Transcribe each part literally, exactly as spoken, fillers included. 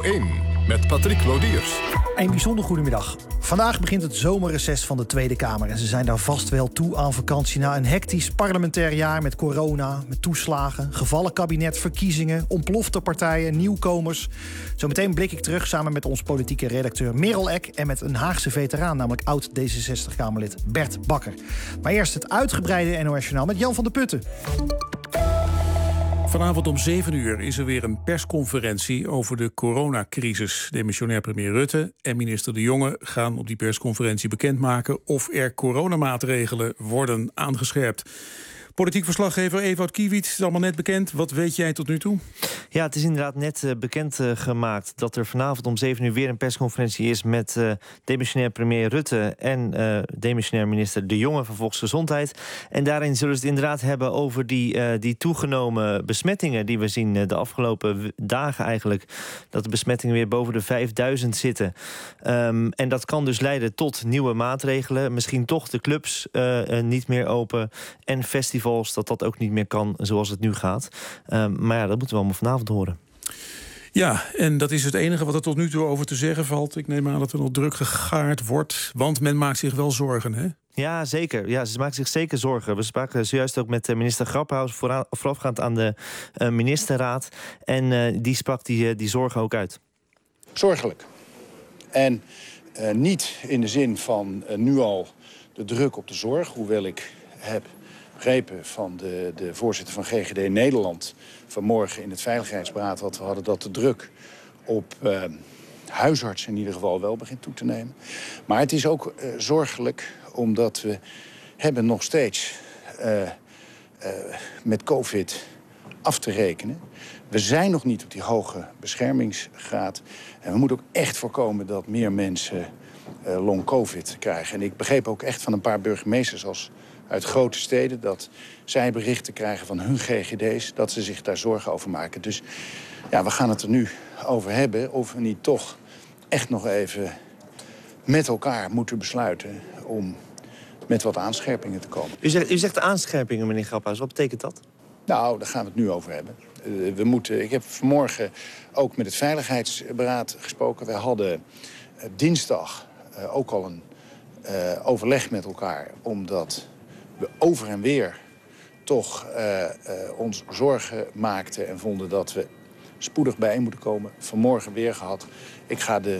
één met Patrick Lodiers. Een bijzonder goedemiddag. Vandaag begint het zomerreces van de Tweede Kamer. En ze zijn daar vast wel toe aan vakantie na een hectisch parlementair jaar met corona, met toeslagen, gevallen kabinet, verkiezingen, ontplofte partijen, nieuwkomers. Zometeen blik ik terug samen met ons politieke redacteur Merel Eck en met een Haagse veteraan, namelijk oud D zesenzestig-Kamerlid Bert Bakker. Maar eerst het uitgebreide N O S-journaal met Jan van der Putten. Vanavond om zeven uur is er weer een persconferentie over de coronacrisis. Demissionair premier Rutte en minister De Jonge gaan op die persconferentie bekendmaken of er coronamaatregelen worden aangescherpt. Politiek verslaggever Ewout Kiewit, het is allemaal net bekend. Wat weet jij tot nu toe? Ja, het is inderdaad net uh, bekend uh, gemaakt dat er vanavond om zeven uur weer een persconferentie is met uh, demissionair premier Rutte en uh, demissionair minister De Jonge van Volksgezondheid. En daarin zullen ze het inderdaad hebben over die, uh, die toegenomen besmettingen die we zien uh, de afgelopen dagen eigenlijk. Dat de besmettingen weer boven de vijfduizend zitten. Um, en dat kan dus leiden tot nieuwe maatregelen. Misschien toch de clubs uh, uh, niet meer open en festivals. Dat dat ook niet meer kan zoals het nu gaat. Um, maar ja, dat moeten we allemaal vanavond horen. Ja, en dat is het enige wat er tot nu toe over te zeggen valt. Ik neem aan dat er nog druk gegaard wordt, want men maakt zich wel zorgen, hè? Ja, zeker. Ja, ze maken zich zeker zorgen. We spraken zojuist ook met minister Grapperhaus voorafgaand aan de uh, ministerraad. En uh, die sprak die, uh, die zorgen ook uit. Zorgelijk. En uh, niet in de zin van uh, nu al de druk op de zorg, hoewel ik heb begrepen van de, de voorzitter van G G D Nederland vanmorgen in het Veiligheidsberaad wat we hadden, dat de druk op uh, huisartsen in ieder geval wel begint toe te nemen. Maar het is ook uh, zorgelijk omdat we hebben nog steeds uh, uh, met COVID af te rekenen. We zijn nog niet op die hoge beschermingsgraad. En we moeten ook echt voorkomen dat meer mensen uh, long COVID krijgen. En ik begreep ook echt van een paar burgemeesters als uit grote steden dat zij berichten krijgen van hun G G D's, dat ze zich daar zorgen over maken. Dus ja, we gaan het er nu over hebben of we niet toch echt nog even met elkaar moeten besluiten om met wat aanscherpingen te komen. U zegt, u zegt aanscherpingen, meneer Grapperhaus. Wat betekent dat? Nou, daar gaan we het nu over hebben. Uh, we moeten, ik heb vanmorgen ook met het Veiligheidsberaad gesproken. Wij hadden uh, dinsdag uh, ook al een uh, overleg met elkaar, omdat we over en weer toch uh, uh, ons zorgen maakten en vonden dat we spoedig bijeen moeten komen. Vanmorgen weer gehad. Ik ga de,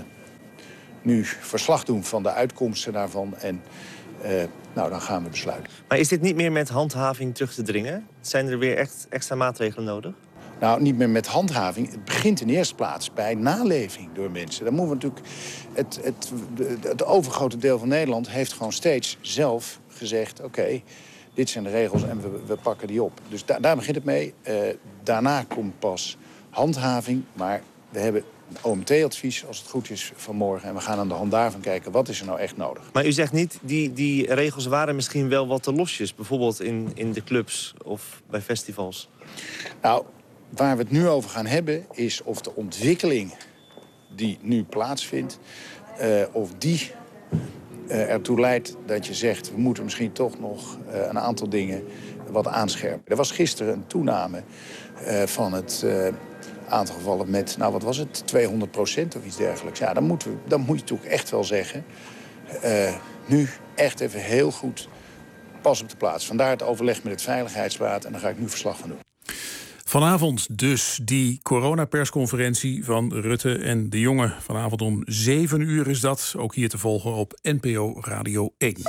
nu verslag doen van de uitkomsten daarvan en uh, nou, dan gaan we besluiten. Maar is dit niet meer met handhaving terug te dringen? Zijn er weer echt extra maatregelen nodig? Nou, niet meer met handhaving. Het begint in eerste plaats bij naleving door mensen. Dan moeten we natuurlijk het, het, het, het overgrote deel van Nederland heeft gewoon steeds zelf gezegd, oké, okay, dit zijn de regels en we, we pakken die op. Dus da, daar begint het mee. Uh, daarna komt pas handhaving. Maar we hebben een O M T-advies, als het goed is, vanmorgen. En we gaan aan de hand daarvan kijken, wat is er nou echt nodig. Maar u zegt niet, die, die regels waren misschien wel wat te losjes. Bijvoorbeeld in, in de clubs of bij festivals. Nou, waar we het nu over gaan hebben is of de ontwikkeling die nu plaatsvindt, uh, of die uh, ertoe leidt dat je zegt, we moeten misschien toch nog uh, een aantal dingen wat aanscherpen. Er was gisteren een toename uh, van het uh, aantal gevallen met, nou wat was het, tweehonderd procent of iets dergelijks. Ja, dan, moeten we, dan moet je toch echt wel zeggen, uh, nu echt even heel goed pas op de plaats. Vandaar het overleg met het Veiligheidsberaad en daar ga ik nu verslag van doen. Vanavond dus die coronapersconferentie van Rutte en De Jonge. Vanavond om zeven uur is dat, ook hier te volgen op N P O Radio één.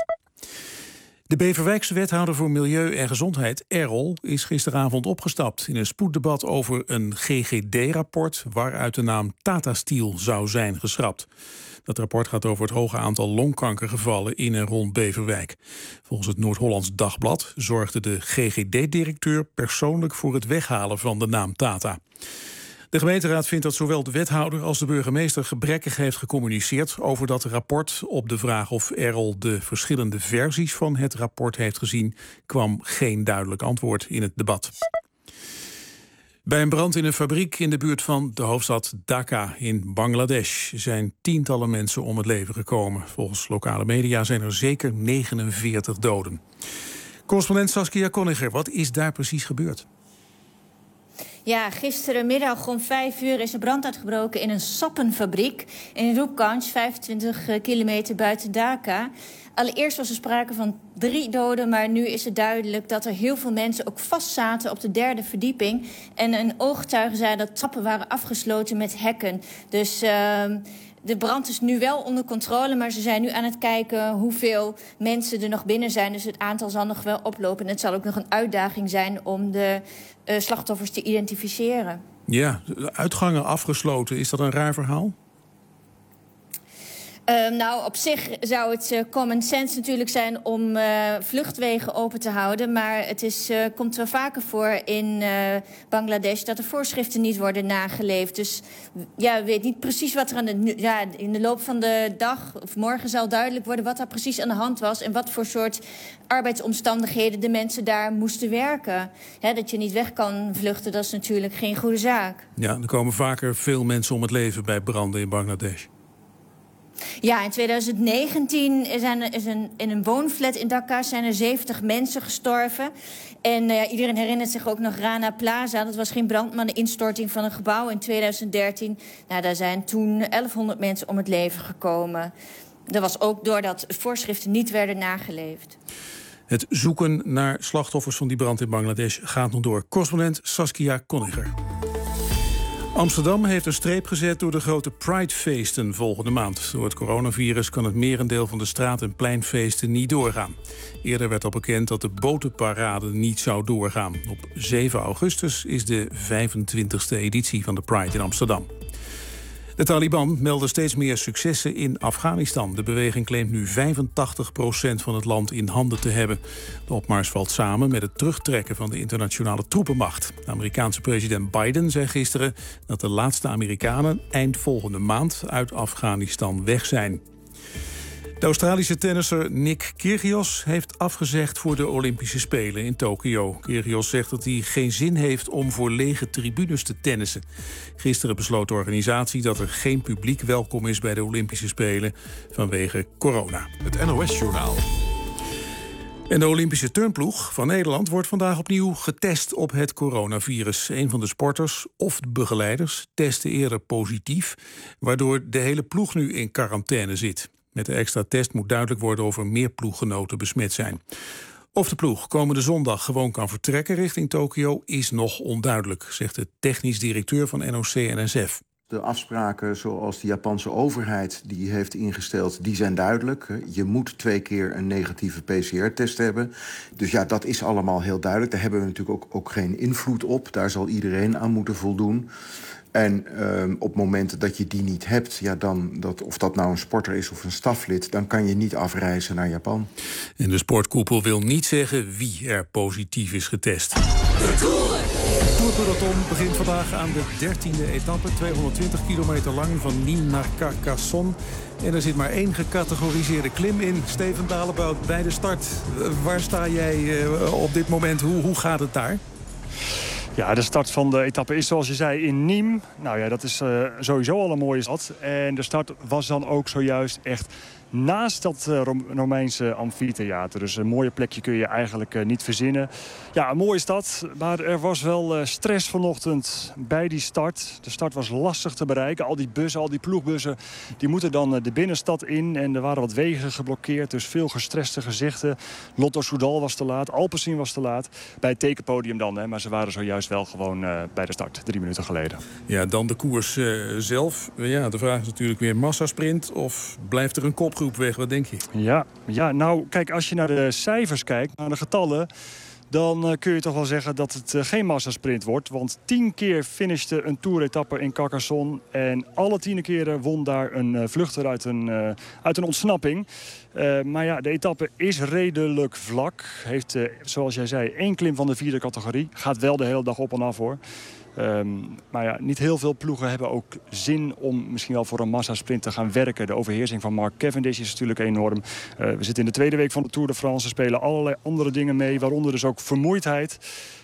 De Beverwijkse wethouder voor Milieu en Gezondheid, Errol, is gisteravond opgestapt in een spoeddebat over een G G D-rapport waaruit de naam Tata Steel zou zijn geschrapt. Dat rapport gaat over het hoge aantal longkankergevallen in en rond Beverwijk. Volgens het Noord-Hollands Dagblad zorgde de G G D-directeur persoonlijk voor het weghalen van de naam Tata. De gemeenteraad vindt dat zowel de wethouder als de burgemeester gebrekkig heeft gecommuniceerd over dat rapport. Op de vraag of Errol de verschillende versies van het rapport heeft gezien, kwam geen duidelijk antwoord in het debat. Bij een brand in een fabriek in de buurt van de hoofdstad Dhaka in Bangladesh zijn tientallen mensen om het leven gekomen. Volgens lokale media zijn er zeker negenenveertig doden. Correspondent Saskia Konniger, wat is daar precies gebeurd? Ja, gisterenmiddag om vijf uur is er brand uitgebroken in een sappenfabriek in Rupganj, vijfentwintig kilometer buiten Dhaka. Allereerst was er sprake van drie doden, maar nu is het duidelijk dat er heel veel mensen ook vastzaten op de derde verdieping. En een ooggetuige zei dat trappen waren afgesloten met hekken. Dus uh, de brand is nu wel onder controle, maar ze zijn nu aan het kijken hoeveel mensen er nog binnen zijn. Dus het aantal zal nog wel oplopen. En het zal ook nog een uitdaging zijn om de uh, slachtoffers te identificeren. Ja, uitgangen afgesloten, is dat een raar verhaal? Uh, nou, op zich zou het uh, common sense natuurlijk zijn om uh, vluchtwegen open te houden. Maar het is, uh, komt wel vaker voor in uh, Bangladesh dat de voorschriften niet worden nageleefd. Dus ja, weet niet precies wat er aan de... Ja, in de loop van de dag of morgen zal duidelijk worden wat daar precies aan de hand was. En wat voor soort arbeidsomstandigheden de mensen daar moesten werken. Hè, dat je niet weg kan vluchten, dat is natuurlijk geen goede zaak. Ja, er komen vaker veel mensen om het leven bij branden in Bangladesh. Ja, in twintig negentien zijn er, is een, in een woonflat in Dhaka zijn er zeventig mensen gestorven. En uh, iedereen herinnert zich ook nog Rana Plaza. Dat was geen brand, maar een instorting van een gebouw in twintig dertien. Nou, daar zijn toen elfhonderd mensen om het leven gekomen. Dat was ook doordat voorschriften niet werden nageleefd. Het zoeken naar slachtoffers van die brand in Bangladesh gaat nog door. Correspondent Saskia Konniger. Amsterdam heeft een streep gezet door de grote Pride-feesten volgende maand. Door het coronavirus kan het merendeel van de straat- en pleinfeesten niet doorgaan. Eerder werd al bekend dat de botenparade niet zou doorgaan. Op zeven augustus is de vijfentwintigste editie van de Pride in Amsterdam. De Taliban melden steeds meer successen in Afghanistan. De beweging claimt nu vijfentachtig procent van het land in handen te hebben. De opmars valt samen met het terugtrekken van de internationale troepenmacht. De Amerikaanse president Biden zei gisteren dat de laatste Amerikanen eind volgende maand uit Afghanistan weg zijn. De Australische tennisser Nick Kyrgios heeft afgezegd voor de Olympische Spelen in Tokio. Kyrgios zegt dat hij geen zin heeft om voor lege tribunes te tennissen. Gisteren besloot de organisatie dat er geen publiek welkom is bij de Olympische Spelen vanwege corona. Het N O S-journaal. En de Olympische turnploeg van Nederland wordt vandaag opnieuw getest op het coronavirus. Een van de sporters of de begeleiders testte eerder positief, waardoor de hele ploeg nu in quarantaine zit. Met de extra test moet duidelijk worden of er meer ploeggenoten besmet zijn. Of de ploeg komende zondag gewoon kan vertrekken richting Tokio is nog onduidelijk, zegt de technisch directeur van N O C N S F. De afspraken zoals de Japanse overheid die heeft ingesteld, die zijn duidelijk. Je moet twee keer een negatieve P C R-test hebben. Dus ja, dat is allemaal heel duidelijk. Daar hebben we natuurlijk ook, ook geen invloed op. Daar zal iedereen aan moeten voldoen. En uh, op momenten dat je die niet hebt, ja, dan, dat, of dat nou een sporter is of een staflid, dan kan je niet afreizen naar Japan. En de sportkoepel wil niet zeggen wie er positief is getest. De Tourpeloton begint vandaag aan de dertiende etappe, tweehonderdtwintig kilometer lang, van Nîmes naar Carcassonne. En er zit maar één gecategoriseerde klim in. Steven Dalebout bij de start. Uh, waar sta jij uh, op dit moment? Hoe, hoe gaat het daar? Ja, de start van de etappe is zoals je zei in Nîmes. Nou ja, dat is uh, sowieso al een mooie stad. En de start was dan ook zojuist echt naast dat uh, Romeinse amfitheater. Dus een mooie plekje kun je eigenlijk uh, niet verzinnen. Ja, een mooie stad, maar er was wel uh, stress vanochtend bij die start. De start was lastig te bereiken. Al die bussen, al die ploegbussen, die moeten dan uh, de binnenstad in. En er waren wat wegen geblokkeerd, dus veel gestreste gezichten. Lotto Soudal was te laat, Alpecin was te laat. Bij het tekenpodium dan, hè, maar ze waren zojuist wel gewoon uh, bij de start, drie minuten geleden. Ja, dan de koers uh, zelf. Ja, de vraag is natuurlijk weer massasprint of blijft er een kopgroep weg? Wat denk je? Ja, ja, nou kijk, als je naar de cijfers kijkt, naar de getallen, dan uh, kun je toch wel zeggen dat het uh, geen massasprint wordt. Want tien keer finishte een toeretappe in Carcassonne. En alle tien keren won daar een uh, vluchter uit een, uh, uit een ontsnapping. Uh, maar ja, de etappe is redelijk vlak. Heeft, uh, zoals jij zei, één klim van de vierde categorie. Gaat wel de hele dag op en af, hoor. Um, maar ja, niet heel veel ploegen hebben ook zin om misschien wel voor een massasprint te gaan werken. De overheersing van Mark Cavendish is natuurlijk enorm. Uh, we zitten in de tweede week van de Tour de France. Er spelen allerlei andere dingen mee, waaronder dus ook vermoeidheid.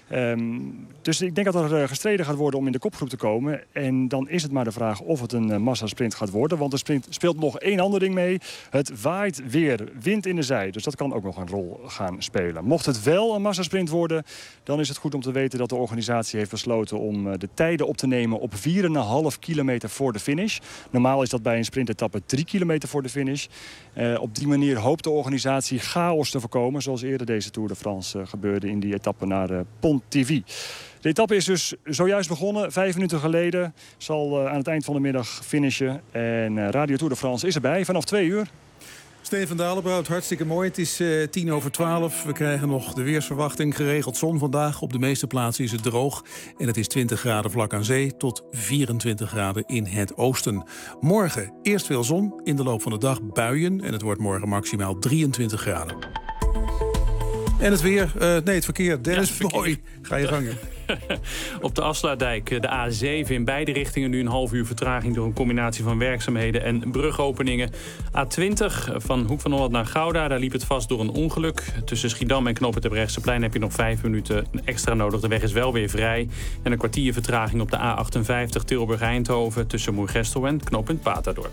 Um, dus ik denk dat er gestreden gaat worden om in de kopgroep te komen. En dan is het maar de vraag of het een uh, massasprint gaat worden. Want er sprint, speelt nog één ander ding mee. Het waait weer, wind in de zij. Dus dat kan ook nog een rol gaan spelen. Mocht het wel een massasprint worden, dan is het goed om te weten dat de organisatie heeft besloten om uh, de tijden op te nemen op vier komma vijf kilometer voor de finish. Normaal is dat bij een sprintetappe drie kilometer voor de finish. Uh, op die manier hoopt de organisatie chaos te voorkomen, zoals eerder deze Tour de France uh, gebeurde in die etappe naar uh, Pontivy. De etappe is dus zojuist begonnen, vijf minuten geleden. Zal uh, aan het eind van de middag finishen. En uh, Radio Tour de France is erbij vanaf twee uur. Steven Dalebout, hartstikke mooi. Het is uh, tien over twaalf. We krijgen nog de weersverwachting. Geregeld zon vandaag. Op de meeste plaatsen is het droog. En het is twintig graden vlak aan zee tot vierentwintig graden in het oosten. Morgen eerst veel zon. In de loop van de dag buien. En het wordt morgen maximaal drieëntwintig graden. En het weer, uh, nee het verkeer. Dennis, ja, verkeer. Mooi. Ga je gangen. Op de Afsluitdijk, de A zeven in beide richtingen nu een half uur vertraging door een combinatie van werkzaamheden en brugopeningen. A twintig van Hoek van Holland naar Gouda, daar liep het vast door een ongeluk. Tussen Schiedam en Knoop het Terbrechtseplein heb je nog vijf minuten extra nodig. De weg is wel weer vrij. En een kwartier vertraging op de A achtenvijftig Tilburg-Eindhoven tussen Moergestel en knooppunt Batadorp.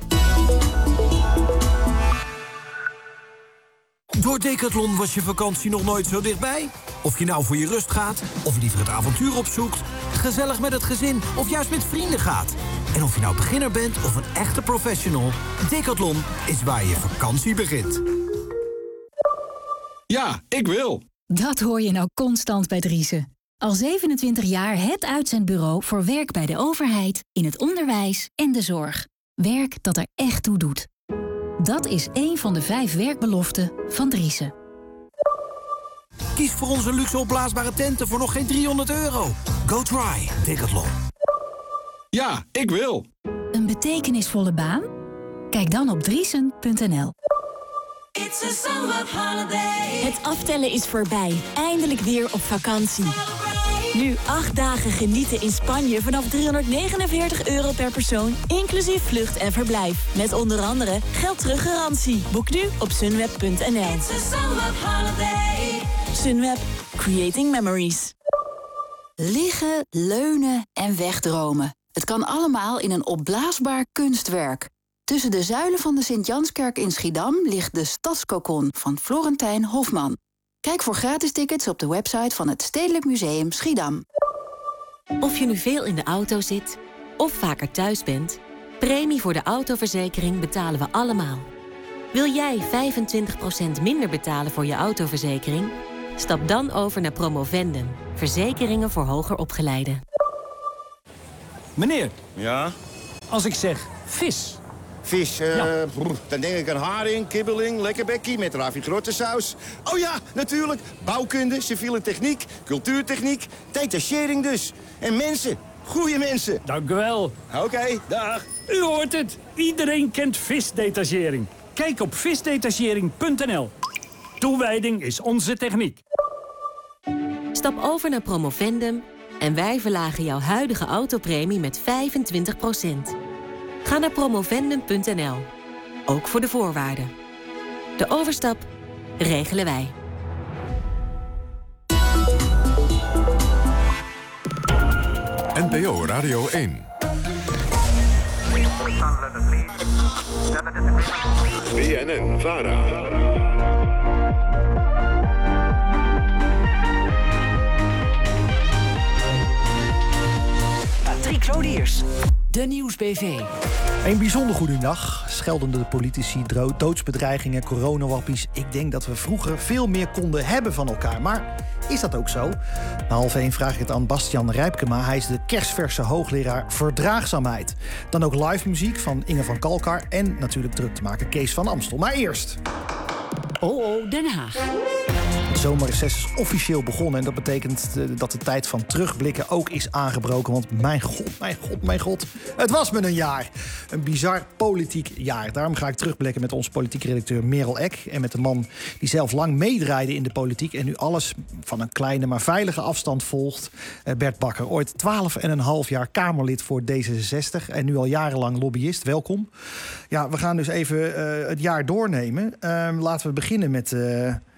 Door Decathlon was je vakantie nog nooit zo dichtbij. Of je nou voor je rust gaat, of liever het avontuur opzoekt, gezellig met het gezin of juist met vrienden gaat. En of je nou beginner bent of een echte professional, Decathlon is waar je vakantie begint. Ja, ik wil. Dat hoor je nou constant bij Driessen. Al zevenentwintig jaar het uitzendbureau voor werk bij de overheid, in het onderwijs en de zorg. Werk dat er echt toe doet. Dat is één van de vijf werkbeloften van Driessen. Kies voor onze luxe opblaasbare tenten voor nog geen driehonderd euro. Go try Decathlon. Ja, ik wil. Een betekenisvolle baan? Kijk dan op driesen punt n l. Het aftellen is voorbij. Eindelijk weer op vakantie. Nu acht dagen genieten in Spanje vanaf driehonderdnegenenveertig euro per persoon, inclusief vlucht en verblijf. Met onder andere geld teruggarantie. Boek nu op sunweb punt n l. Sunweb. Creating memories. Liggen, leunen en wegdromen. Het kan allemaal in een opblaasbaar kunstwerk. Tussen de zuilen van de Sint-Janskerk in Schiedam ligt de Stadskokon van Florentijn Hofman. Kijk voor gratis tickets op de website van het Stedelijk Museum Schiedam. Of je nu veel in de auto zit of vaker thuis bent, premie voor de autoverzekering betalen we allemaal. Wil jij vijfentwintig procent minder betalen voor je autoverzekering? Stap dan over naar Promovendum. Verzekeringen voor hoger opgeleiden. Meneer. Ja? Als ik zeg vis. Vis, uh, ja. brr, dan denk ik aan haring, kibbeling, lekkerbekkie met ravigrottensaus. Oh ja, natuurlijk. Bouwkunde, civiele techniek, cultuurtechniek, detachering dus. En mensen, goede mensen. Dank u wel. Oké, okay, dag. U hoort het. Iedereen kent visdetachering. Kijk op visdetachering punt n l. Toewijding is onze techniek. Stap over naar Promovendum en wij verlagen jouw huidige autopremie met vijfentwintig procent. Ga naar promovendum punt n l. Ook voor de voorwaarden. De overstap regelen wij. N P O Radio één. B N N-Vara. Patrick Lodiers. De Nieuws-B V. Een bijzonder goedendag. Scheldende politici, doodsbedreigingen, coronawappies. Ik denk dat we vroeger veel meer konden hebben van elkaar. Maar is dat ook zo? Na half één vraag ik het aan Bastiaan Rijpkema. Hij is de kersverse hoogleraar verdraagzaamheid. Dan ook live muziek van Inge van Kalkar. En natuurlijk druk te maken Kees van Amstel. Maar eerst... O O Den Haag. Het zomerreces is officieel begonnen en dat betekent dat de tijd van terugblikken ook is aangebroken. Want mijn god, mijn god, mijn god, het was me een jaar. Een bizar politiek jaar. Daarom ga ik terugblikken met onze politiek redacteur Merel Eck en met de man die zelf lang meedraaide in de politiek en nu alles van een kleine maar veilige afstand volgt. Bert Bakker, ooit twaalf en een half jaar Kamerlid voor D zesenzestig en nu al jarenlang lobbyist. Welkom. Ja, we gaan dus even uh, het jaar doornemen. Uh, laten we beginnen met... Uh,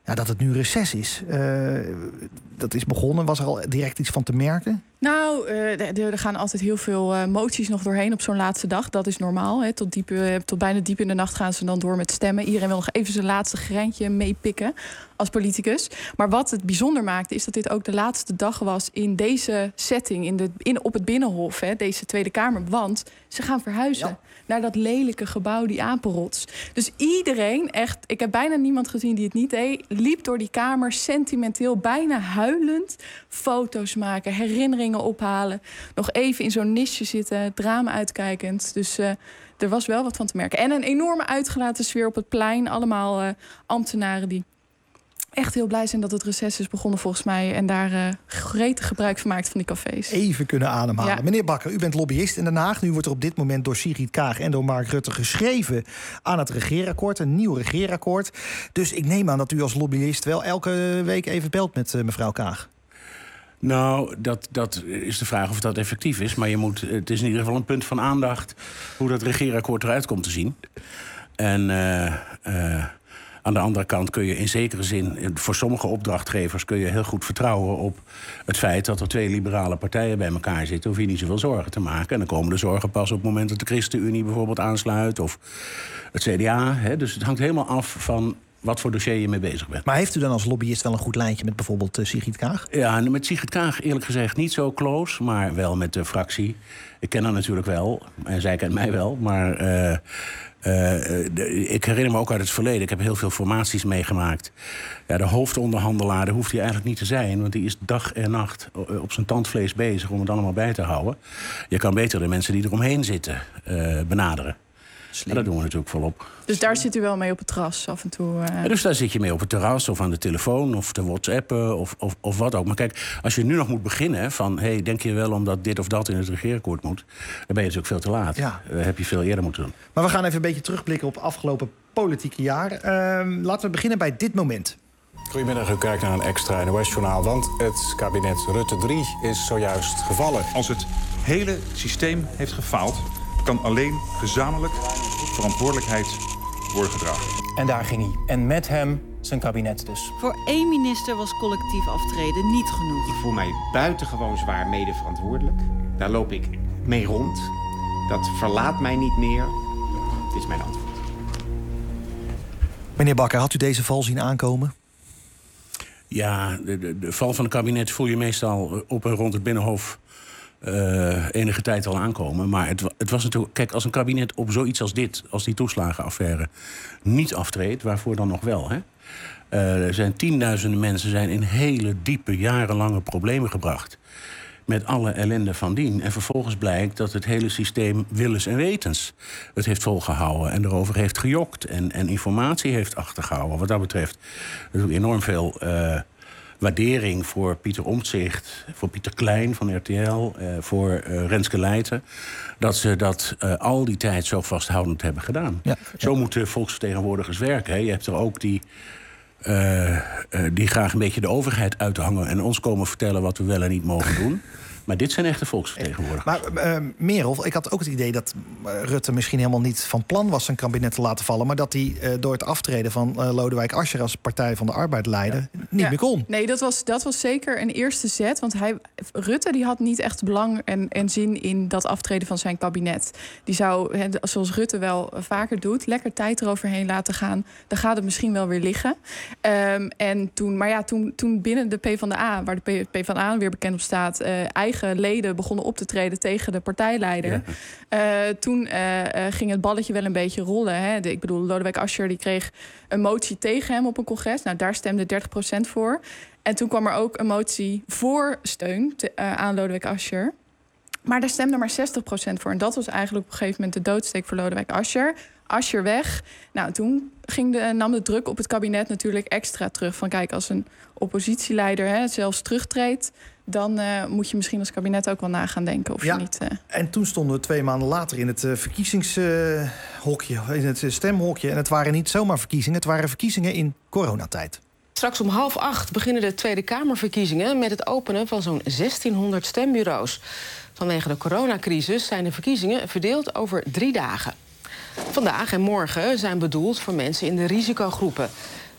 ja, dat het nu reces is. Uh, dat is begonnen. Was er al direct iets van te merken? Nou, uh, er gaan altijd heel veel uh, moties nog doorheen op zo'n laatste dag. Dat is normaal. Hè. Tot, diep, uh, tot bijna diep in de nacht gaan ze dan door met stemmen. Iedereen wil nog even zijn laatste greintje meepikken als politicus. Maar wat het bijzonder maakte, is dat dit ook de laatste dag was in deze setting, in de, in, op het Binnenhof, hè, deze Tweede Kamer. Want ze gaan verhuizen ja. naar dat lelijke gebouw, die apenrots. Dus iedereen, echt, ik heb bijna niemand gezien die het niet deed, liep door die kamer sentimenteel, bijna huilend, foto's maken, herinneringen ophalen, nog even in zo'n nisje zitten, het raam uitkijkend. Dus uh, er was wel wat van te merken. En een enorme uitgelaten sfeer op het plein. Allemaal uh, ambtenaren die echt heel blij zijn dat het reces is begonnen volgens mij. En daar uh, gretig gebruik van maakt van die cafés. Even kunnen ademhalen. Ja. Meneer Bakker, u bent lobbyist in Den Haag. Nu wordt er op dit moment door Sigrid Kaag en door Mark Rutte geschreven aan het regeerakkoord. Een nieuw regeerakkoord. Dus ik neem aan dat u als lobbyist wel elke week even belt met uh, mevrouw Kaag. Nou, dat, dat is de vraag of dat effectief is. Maar je moet, het is in ieder geval een punt van aandacht hoe dat regeerakkoord eruit komt te zien. En uh, uh, aan de andere kant kun je in zekere zin, voor sommige opdrachtgevers kun je heel goed vertrouwen op het feit dat er twee liberale partijen bij elkaar zitten. Hoef je niet zoveel zorgen te maken. En dan komen de zorgen pas op het moment dat de ChristenUnie bijvoorbeeld aansluit of het C D A. Hè. Dus het hangt helemaal af van wat voor dossier je mee bezig bent. Maar heeft u dan als lobbyist wel een goed lijntje met bijvoorbeeld uh, Sigrid Kaag? Ja, met Sigrid Kaag eerlijk gezegd niet zo close, maar wel met de fractie. Ik ken haar natuurlijk wel, en zij kent mij wel, maar uh, uh, de, ik herinner me ook uit het verleden. Ik heb heel veel formaties meegemaakt. Ja, de hoofdonderhandelaar, daar hoeft hij eigenlijk niet te zijn, want die is dag en nacht op zijn tandvlees bezig om het allemaal bij te houden. Je kan beter de mensen die eromheen zitten uh, benaderen. En dat doen we natuurlijk volop. Dus daar zit u wel mee op het terras af en toe? Uh... Ja, dus daar zit je mee op het terras of aan de telefoon of te whatsappen of, of, of wat ook. Maar kijk, als je nu nog moet beginnen van, hey, denk je wel omdat dit of dat in het regeerakkoord moet, dan ben je natuurlijk veel te laat. Ja. Uh, heb je veel eerder moeten doen. Maar we gaan even een beetje terugblikken op het afgelopen politieke jaar. Uh, laten we beginnen bij dit moment. Goedemiddag, u kijkt naar een extra N O S-journaal, want het kabinet Rutte drie is zojuist gevallen. Als het hele systeem heeft gefaald, kan alleen gezamenlijk verantwoordelijkheid worden gedragen. En daar ging hij. En met hem zijn kabinet dus. Voor één minister was collectief aftreden niet genoeg. Ik voel mij buitengewoon zwaar medeverantwoordelijk. Daar loop ik mee rond. Dat verlaat mij niet meer. Dit is mijn antwoord. Meneer Bakker, had u deze val zien aankomen? Ja, de, de, de val van het kabinet voel je meestal op en rond het Binnenhof Uh, enige tijd al aankomen. Maar het, het was natuurlijk, kijk, als een kabinet op zoiets als dit, als die toeslagenaffaire, niet aftreedt, waarvoor dan nog wel, hè? Uh, er zijn tienduizenden mensen zijn in hele diepe, jarenlange problemen gebracht. Met alle ellende van dien. En vervolgens blijkt dat het hele systeem willens en wetens het heeft volgehouden en erover heeft gejokt en, en informatie heeft achtergehouden. Wat dat betreft er is enorm veel Uh, waardering voor Pieter Omtzigt, voor Pieter Klein van R T L, uh, voor uh, Renske Leijten, dat ze dat uh, al die tijd zo vasthoudend hebben gedaan. Ja, ja. Zo moeten volksvertegenwoordigers werken. Hè. Je hebt er ook die, uh, uh, die graag een beetje de overheid uithangen en ons komen vertellen wat we wel en niet mogen doen. Maar dit zijn echte volksvertegenwoordigers. Maar uh, Merel, ik had ook het idee dat uh, Rutte misschien helemaal niet van plan was zijn kabinet te laten vallen, maar dat hij uh, door het aftreden van uh, Lodewijk Asscher als Partij van de Arbeid leider ja. niet ja. meer kon. Nee, dat was, dat was zeker een eerste zet. Want hij, Rutte die had niet echt belang en, en zin in dat aftreden van zijn kabinet. Die zou, he, zoals Rutte wel vaker doet, lekker tijd eroverheen laten gaan. Dan gaat het misschien wel weer liggen. Um, en toen, maar ja, toen, toen binnen de PvdA, waar de PvdA weer bekend op staat, uh, eigen leden begonnen op te treden tegen de partijleider. Ja. Uh, toen uh, uh, ging het balletje wel een beetje rollen. Hè. De, ik bedoel, Lodewijk Asscher die kreeg een motie tegen hem op een congres. Nou, daar stemde dertig procent voor. En toen kwam er ook een motie voor steun te, uh, aan Lodewijk Asscher. Maar daar stemde maar zestig procent voor. En dat was eigenlijk op een gegeven moment de doodsteek voor Lodewijk Asscher. Asscher weg. Nou, toen ging de, nam de druk op het kabinet natuurlijk extra terug. Van kijk, als een oppositieleider hè, zelfs terugtreedt, dan uh, moet je misschien als kabinet ook wel na gaan denken of ja. je niet. Uh... En toen stonden we twee maanden later in het uh, verkiezingshokje, uh, in het uh, stemhokje. En het waren niet zomaar verkiezingen, het waren verkiezingen in coronatijd. Straks om half acht beginnen de Tweede Kamerverkiezingen met het openen van zo'n zestienhonderd stembureaus. Vanwege de coronacrisis zijn de verkiezingen verdeeld over drie dagen. Vandaag en morgen zijn bedoeld voor mensen in de risicogroepen.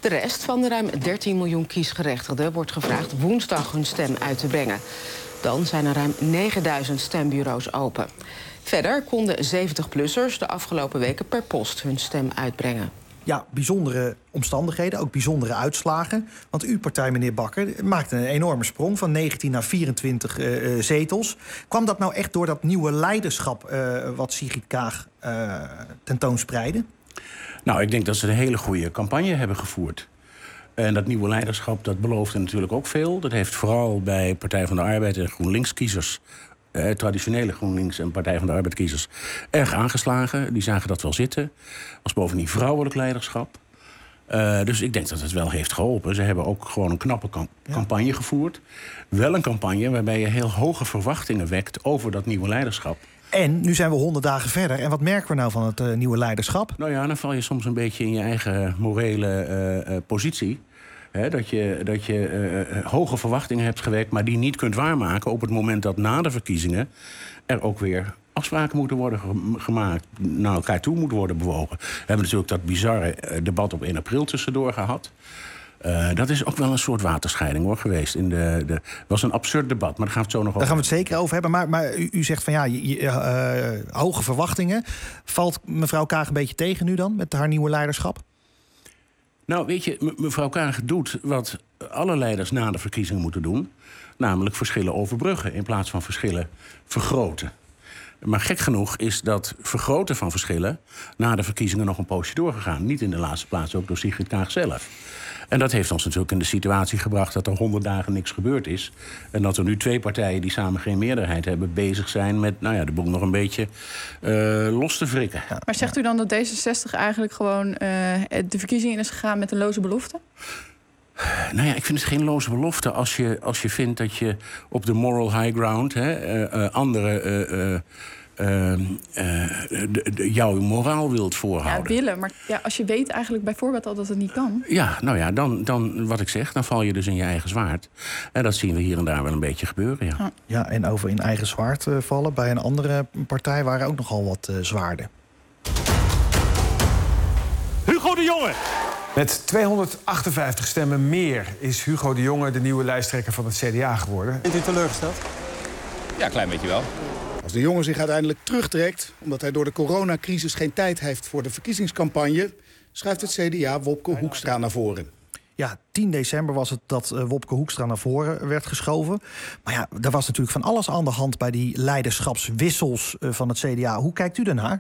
De rest van de ruim dertien miljoen kiesgerechtigden wordt gevraagd woensdag hun stem uit te brengen. Dan zijn er ruim negenduizend stembureaus open. Verder konden zeventig-plussers de afgelopen weken per post hun stem uitbrengen. Ja, bijzondere omstandigheden, ook bijzondere uitslagen. Want uw partij, meneer Bakker, maakte een enorme sprong van negentien naar vierentwintig uh, zetels. Kwam dat nou echt door dat nieuwe leiderschap uh, wat Sigrid Kaag uh, tentoonspreidde? Nou, ik denk dat ze een hele goede campagne hebben gevoerd. En dat nieuwe leiderschap, dat beloofde natuurlijk ook veel. Dat heeft vooral bij Partij van de Arbeid en GroenLinks-kiezers... Eh, traditionele GroenLinks en Partij van de Arbeid-kiezers... erg aangeslagen. Die zagen dat wel zitten. Was bovendien vrouwelijk leiderschap. Uh, dus ik denk dat het wel heeft geholpen. Ze hebben ook gewoon een knappe kamp- ja. campagne gevoerd. Wel een campagne waarbij je heel hoge verwachtingen wekt... over dat nieuwe leiderschap. En nu zijn we honderd dagen verder. En wat merken we nou van het uh, nieuwe leiderschap? Nou ja, dan val je soms een beetje in je eigen morele uh, uh, positie. He, dat je, dat je uh, hoge verwachtingen hebt gewekt... maar die niet kunt waarmaken op het moment dat na de verkiezingen... er ook weer afspraken moeten worden gemaakt, naar elkaar toe moeten worden bewogen. We hebben natuurlijk dat bizarre debat op één april tussendoor gehad. Uh, dat is ook wel een soort waterscheiding hoor, geweest. In de, de, het was een absurd debat, maar daar gaan we het zo nog over. Daar gaan we het zeker over hebben. Maar, maar u, u zegt van ja, je, uh, hoge verwachtingen. Valt mevrouw Kaag een beetje tegen nu dan, met haar nieuwe leiderschap? Nou, weet je, me, mevrouw Kaag doet wat alle leiders na de verkiezingen moeten doen. Namelijk verschillen overbruggen in plaats van verschillen vergroten. Maar gek genoeg is dat vergroten van verschillen na de verkiezingen nog een poosje doorgegaan. Niet in de laatste plaats ook door Sigrid Kaag zelf. En dat heeft ons natuurlijk in de situatie gebracht dat er honderd dagen niks gebeurd is. En dat er nu twee partijen die samen geen meerderheid hebben bezig zijn met nou ja, de boel nog een beetje uh, los te wrikken. Ja. Maar zegt u dan dat D zesenzestig eigenlijk gewoon uh, de verkiezingen is gegaan met een loze belofte? Nou ja, ik vind het geen loze belofte als je, als je vindt dat je op de moral high ground hè, uh, uh, andere uh, uh, uh, uh, de, de, jouw moraal wilt voorhouden. Ja, willen, maar ja, als je weet eigenlijk bijvoorbeeld al dat het niet kan. Ja, nou ja, dan, dan wat ik zeg, dan val je dus in je eigen zwaard. En dat zien we hier en daar wel een beetje gebeuren, ja. Ja, en over in eigen zwaard uh, vallen, bij een andere partij waren ook nogal wat uh, zwaarden. Hugo de Jonge! Met tweehonderdachtenvijftig stemmen meer is Hugo de Jonge de nieuwe lijsttrekker van het C D A geworden. Bent u teleurgesteld? Ja, een klein beetje wel. Als de Jonge zich uiteindelijk terugtrekt, omdat hij door de coronacrisis geen tijd heeft voor de verkiezingscampagne, schuift het C D A Wopke Hoekstra naar voren. Ja, tien december was het dat uh, Wopke Hoekstra naar voren werd geschoven. Maar ja, er was natuurlijk van alles aan de hand bij die leiderschapswissels uh, van het C D A. Hoe kijkt u daarnaar?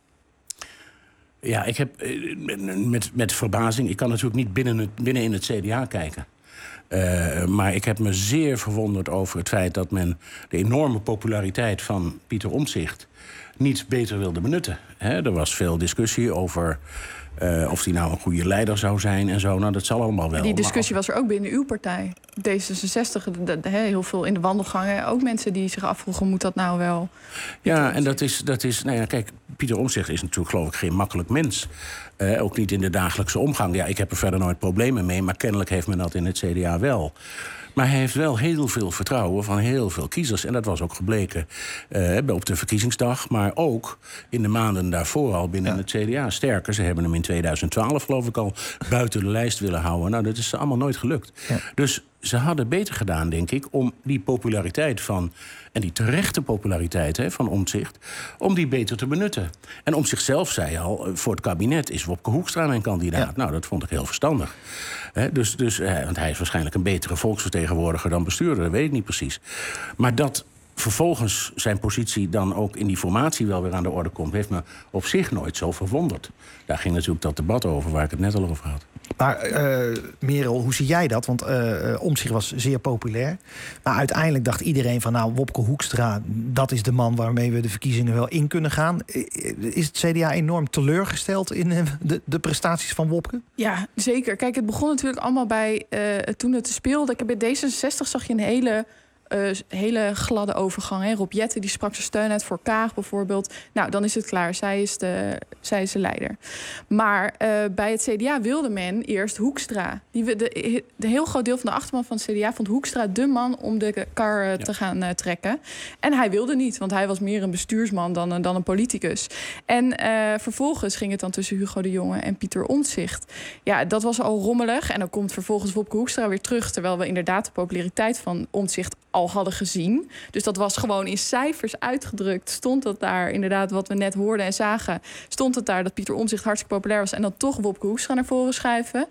Ja, ik heb met, met verbazing... Ik kan natuurlijk niet binnen, het, binnen in het C D A kijken. Uh, maar ik heb me zeer verwonderd over het feit dat men de enorme populariteit van Pieter Omtzigt niet beter wilde benutten. He, er was veel discussie over uh, of hij nou een goede leider zou zijn en zo. Nou, dat zal allemaal wel. Die discussie was er ook binnen uw partij. D zesenzestig, de, de, heel veel in de wandelgangen. Ook mensen die zich afvroegen, moet dat nou wel? Ja, en dat is, dat is nou ja, kijk, Pieter Omtzigt is natuurlijk geloof ik geen makkelijk mens. Uh, ook niet in de dagelijkse omgang. Ja, ik heb er verder nooit problemen mee, maar kennelijk heeft men dat in het C D A wel. Maar hij heeft wel heel veel vertrouwen van heel veel kiezers. En dat was ook gebleken uh, op de verkiezingsdag. Maar ook in de maanden daarvoor al binnen ja. het C D A. Sterker, ze hebben hem in tweeduizend twaalf geloof ik al buiten de lijst willen houden. Nou, dat is allemaal nooit gelukt. Ja. Dus ze hadden beter gedaan, denk ik, om die populariteit van... en die terechte populariteit hè, van Omtzigt, om die beter te benutten. En Omtzigt zelf zei al, voor het kabinet is Wopke Hoekstra mijn kandidaat. Ja. Nou, dat vond ik heel verstandig. He, dus, dus, want hij is waarschijnlijk een betere volksvertegenwoordiger dan bestuurder, dat weet ik niet precies. Maar dat vervolgens zijn positie dan ook in die formatie wel weer aan de orde komt, heeft me op zich nooit zo verwonderd. Daar ging natuurlijk dat debat over waar ik het net al over had. Maar uh, Merel, hoe zie jij dat? Want uh, Omtzigt was zeer populair. Maar uiteindelijk dacht iedereen van nou, Wopke Hoekstra, dat is de man waarmee we de verkiezingen wel in kunnen gaan. Is het C D A enorm teleurgesteld in uh, de, de prestaties van Wopke? Ja, zeker. Kijk, het begon natuurlijk allemaal bij uh, toen het speelde. Bij D zesenzestig zag je een hele Uh, hele gladde overgang. Hè. Rob Jetten die sprak zijn steun uit voor Kaag bijvoorbeeld. Nou, dan is het klaar. Zij is de, zij is de leider. Maar uh, bij het C D A wilde men eerst Hoekstra. Die, de, de, de heel groot deel van de achterban van het C D A vond Hoekstra de man om de kar uh, te ja. gaan uh, trekken. En hij wilde niet, want hij was meer een bestuursman dan, uh, dan een politicus. En uh, vervolgens ging het dan tussen Hugo de Jonge en Pieter Omtzigt. Ja, dat was al rommelig. En dan komt vervolgens Wopke Hoekstra weer terug, terwijl we inderdaad de populariteit van Omtzigt al hadden gezien. Dus dat was gewoon in cijfers uitgedrukt. Stond dat daar, inderdaad, wat we net hoorden en zagen, stond het daar dat Pieter Omtzigt hartstikke populair was en dan toch Wopke Hoekstra naar voren schuiven.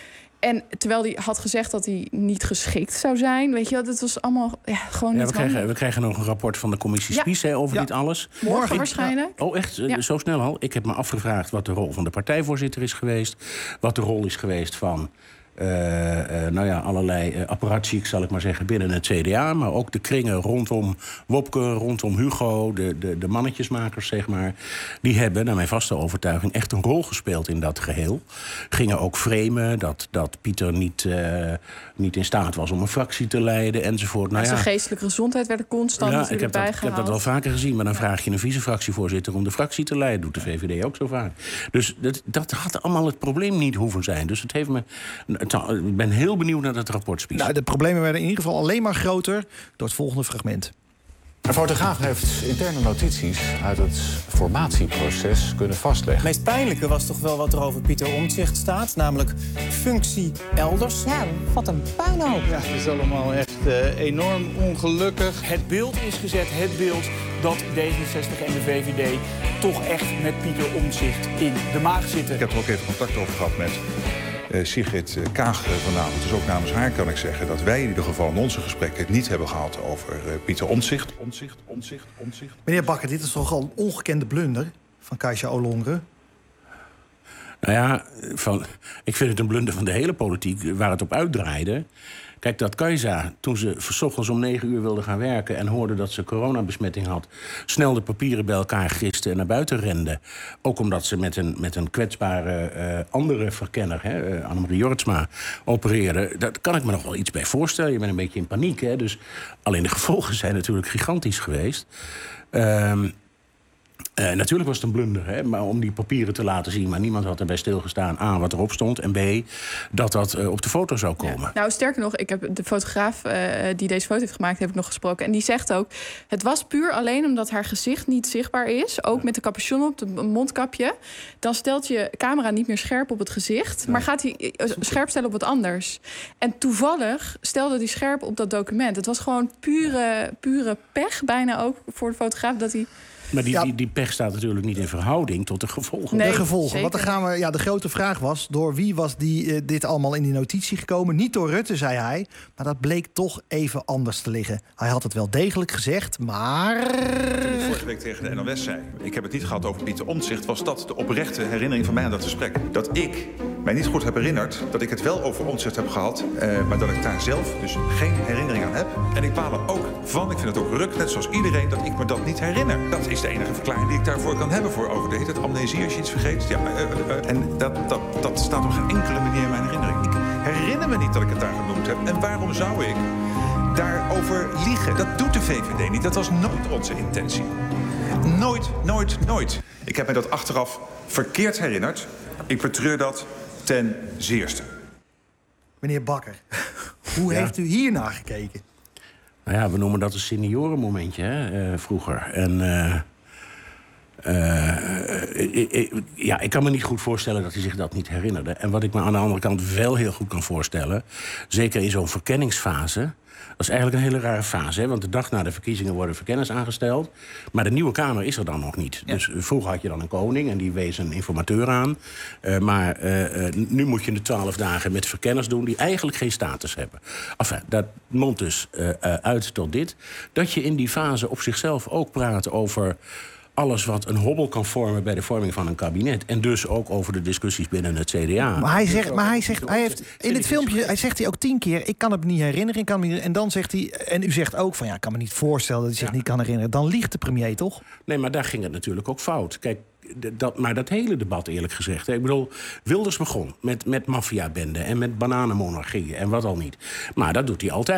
En terwijl hij had gezegd dat hij niet geschikt zou zijn, weet je wel, dat was allemaal ja, gewoon ja, niet we krijgen, we krijgen nog een rapport van de commissie Spies ja. over ja. dit alles. Morgen ik, waarschijnlijk. Oh, echt? Ja. Zo snel al? Ik heb me afgevraagd wat de rol van de partijvoorzitter is geweest, wat de rol is geweest van Uh, uh, nou ja, allerlei uh, apparatchiks, zal ik maar zeggen, binnen het C D A. Maar ook de kringen rondom Wopke, rondom Hugo, de, de, de mannetjesmakers, zeg maar. Die hebben, naar mijn vaste overtuiging, echt een rol gespeeld in dat geheel. Gingen ook framen dat, dat Pieter niet, uh, niet in staat was om een fractie te leiden, enzovoort. Nou, zijn ja, geestelijke gezondheid werd er constant ja, natuurlijk ik heb, dat, bijgehaald. ik heb dat wel vaker gezien, maar dan ja. vraag je een vicefractievoorzitter om de fractie te leiden. Doet de V V D ook zo vaak. Dus dat, dat had allemaal het probleem niet hoeven zijn. Dus het heeft me... Ik ben heel benieuwd naar dat rapport Spies. Nou, de problemen werden in ieder geval alleen maar groter door het volgende fragment. Een fotograaf heeft interne notities uit het formatieproces kunnen vastleggen. Het meest pijnlijke was toch wel wat er over Pieter Omtzigt staat, namelijk functie elders. Ja, wat een puinhoop. Ja, het is allemaal echt uh, enorm ongelukkig. Het beeld is gezet, het beeld dat D zesenzestig en de V V D toch echt met Pieter Omtzigt in de maag zitten. Ik heb er ook even contact over gehad met Uh, Sigrid uh, Kaag uh, vanavond. Dus ook namens haar kan ik zeggen dat wij in ieder geval in onze gesprekken het niet hebben gehad over uh, Pieter Omtzigt. Omtzigt, Omtzigt, Omtzigt. Meneer Bakker, dit is toch al een ongekende blunder van Kajsa Ollongren? Nou ja, van, ik vind het een blunder van de hele politiek waar het op uitdraaide. Kijk, dat Kajsa, toen ze 's ochtends om negen uur wilde gaan werken en hoorde dat ze coronabesmetting had, snel de papieren bij elkaar griste en naar buiten rende. Ook omdat ze met een, met een kwetsbare uh, andere verkenner, hè, uh, Annemarie Jortsma, opereerde. Daar kan ik me nog wel iets bij voorstellen. Je bent een beetje in paniek, hè, dus alleen de gevolgen zijn natuurlijk gigantisch geweest. Um, Uh, natuurlijk was het een blunder, hè, maar om die papieren te laten zien, maar niemand had erbij stilgestaan. A, wat erop stond, en B, dat dat uh, op de foto zou komen. Ja. Nou, sterker nog, ik heb de fotograaf uh, die deze foto heeft gemaakt, heb ik nog gesproken. En die zegt ook, het was puur alleen omdat haar gezicht niet zichtbaar is. Ook met de capuchon op, het mondkapje. Dan stelt je camera niet meer scherp op het gezicht, maar gaat hij uh, scherp stellen op wat anders. En toevallig stelde hij scherp op dat document. Het was gewoon pure, pure pech, bijna ook voor de fotograaf, dat hij... Maar die, ja. die, die pech staat natuurlijk niet in verhouding tot de gevolgen. Nee, de gevolgen. Want dan gaan we, ja, de grote vraag was, door wie was die, uh, dit allemaal in die notitie gekomen? Niet door Rutte, zei hij. Maar dat bleek toch even anders te liggen. Hij had het wel degelijk gezegd, maar... Toen ik vorige week tegen de N O S zei, ik heb het niet gehad over Pieter Omtzigt, was dat de oprechte herinnering van mij aan dat gesprek. Dat ik mij niet goed heb herinnerd dat ik het wel over Omtzigt heb gehad, uh, maar dat ik daar zelf dus geen herinnering aan heb. En ik baal er ook van, ik vind het ook ruk, net zoals iedereen, dat ik me dat niet herinner. Dat is de enige verklaring die ik daarvoor kan hebben voor over de heet het amnesie als je iets vergeet. Ja, uh, uh, uh, en dat, dat, dat staat op geen enkele manier in mijn herinnering. Ik herinner me niet dat ik het daar genoemd heb. En waarom zou ik daarover liegen? Dat doet de V V D niet. Dat was nooit onze intentie. Nooit, nooit, nooit. Ik heb me dat achteraf verkeerd herinnerd. Ik betreur dat ten zeerste. Meneer Bakker, hoe ja. heeft u hier naar gekeken? Nou ja, we noemen dat een seniorenmomentje, hè, uh, vroeger. En uh, uh, ik, ik, ja, ik kan me niet goed voorstellen dat hij zich dat niet herinnerde. En wat ik me aan de andere kant wel heel goed kan voorstellen, zeker in zo'n verkenningsfase, dat is eigenlijk een hele rare fase, hè? Want de dag na de verkiezingen worden verkenners aangesteld. Maar de nieuwe Kamer is er dan nog niet. Ja. Dus vroeger had je dan een koning en die wees een informateur aan. Uh, maar uh, uh, nu moet je de twaalf dagen met verkenners doen die eigenlijk geen status hebben. Enfin, dat mondt dus uh, uh, uit tot dit. Dat je in die fase op zichzelf ook praat over alles wat een hobbel kan vormen bij de vorming van een kabinet. En dus ook over de discussies binnen het C D A. Maar hij zegt, maar hij zegt, hij heeft in het filmpje, hij zegt hij ook tien keer, ik kan het me niet herinneren, ik kan me niet, en dan zegt hij, en u zegt ook van ja, ik kan me niet voorstellen dat hij zich ja. niet kan herinneren. Dan liegt de premier toch? Nee, maar daar ging het natuurlijk ook fout. Kijk, dat, maar dat hele debat, eerlijk gezegd. Hè, ik bedoel, Wilders begon met, met maffiabenden en met bananenmonarchieën en wat al niet. Maar dat doet hij altijd.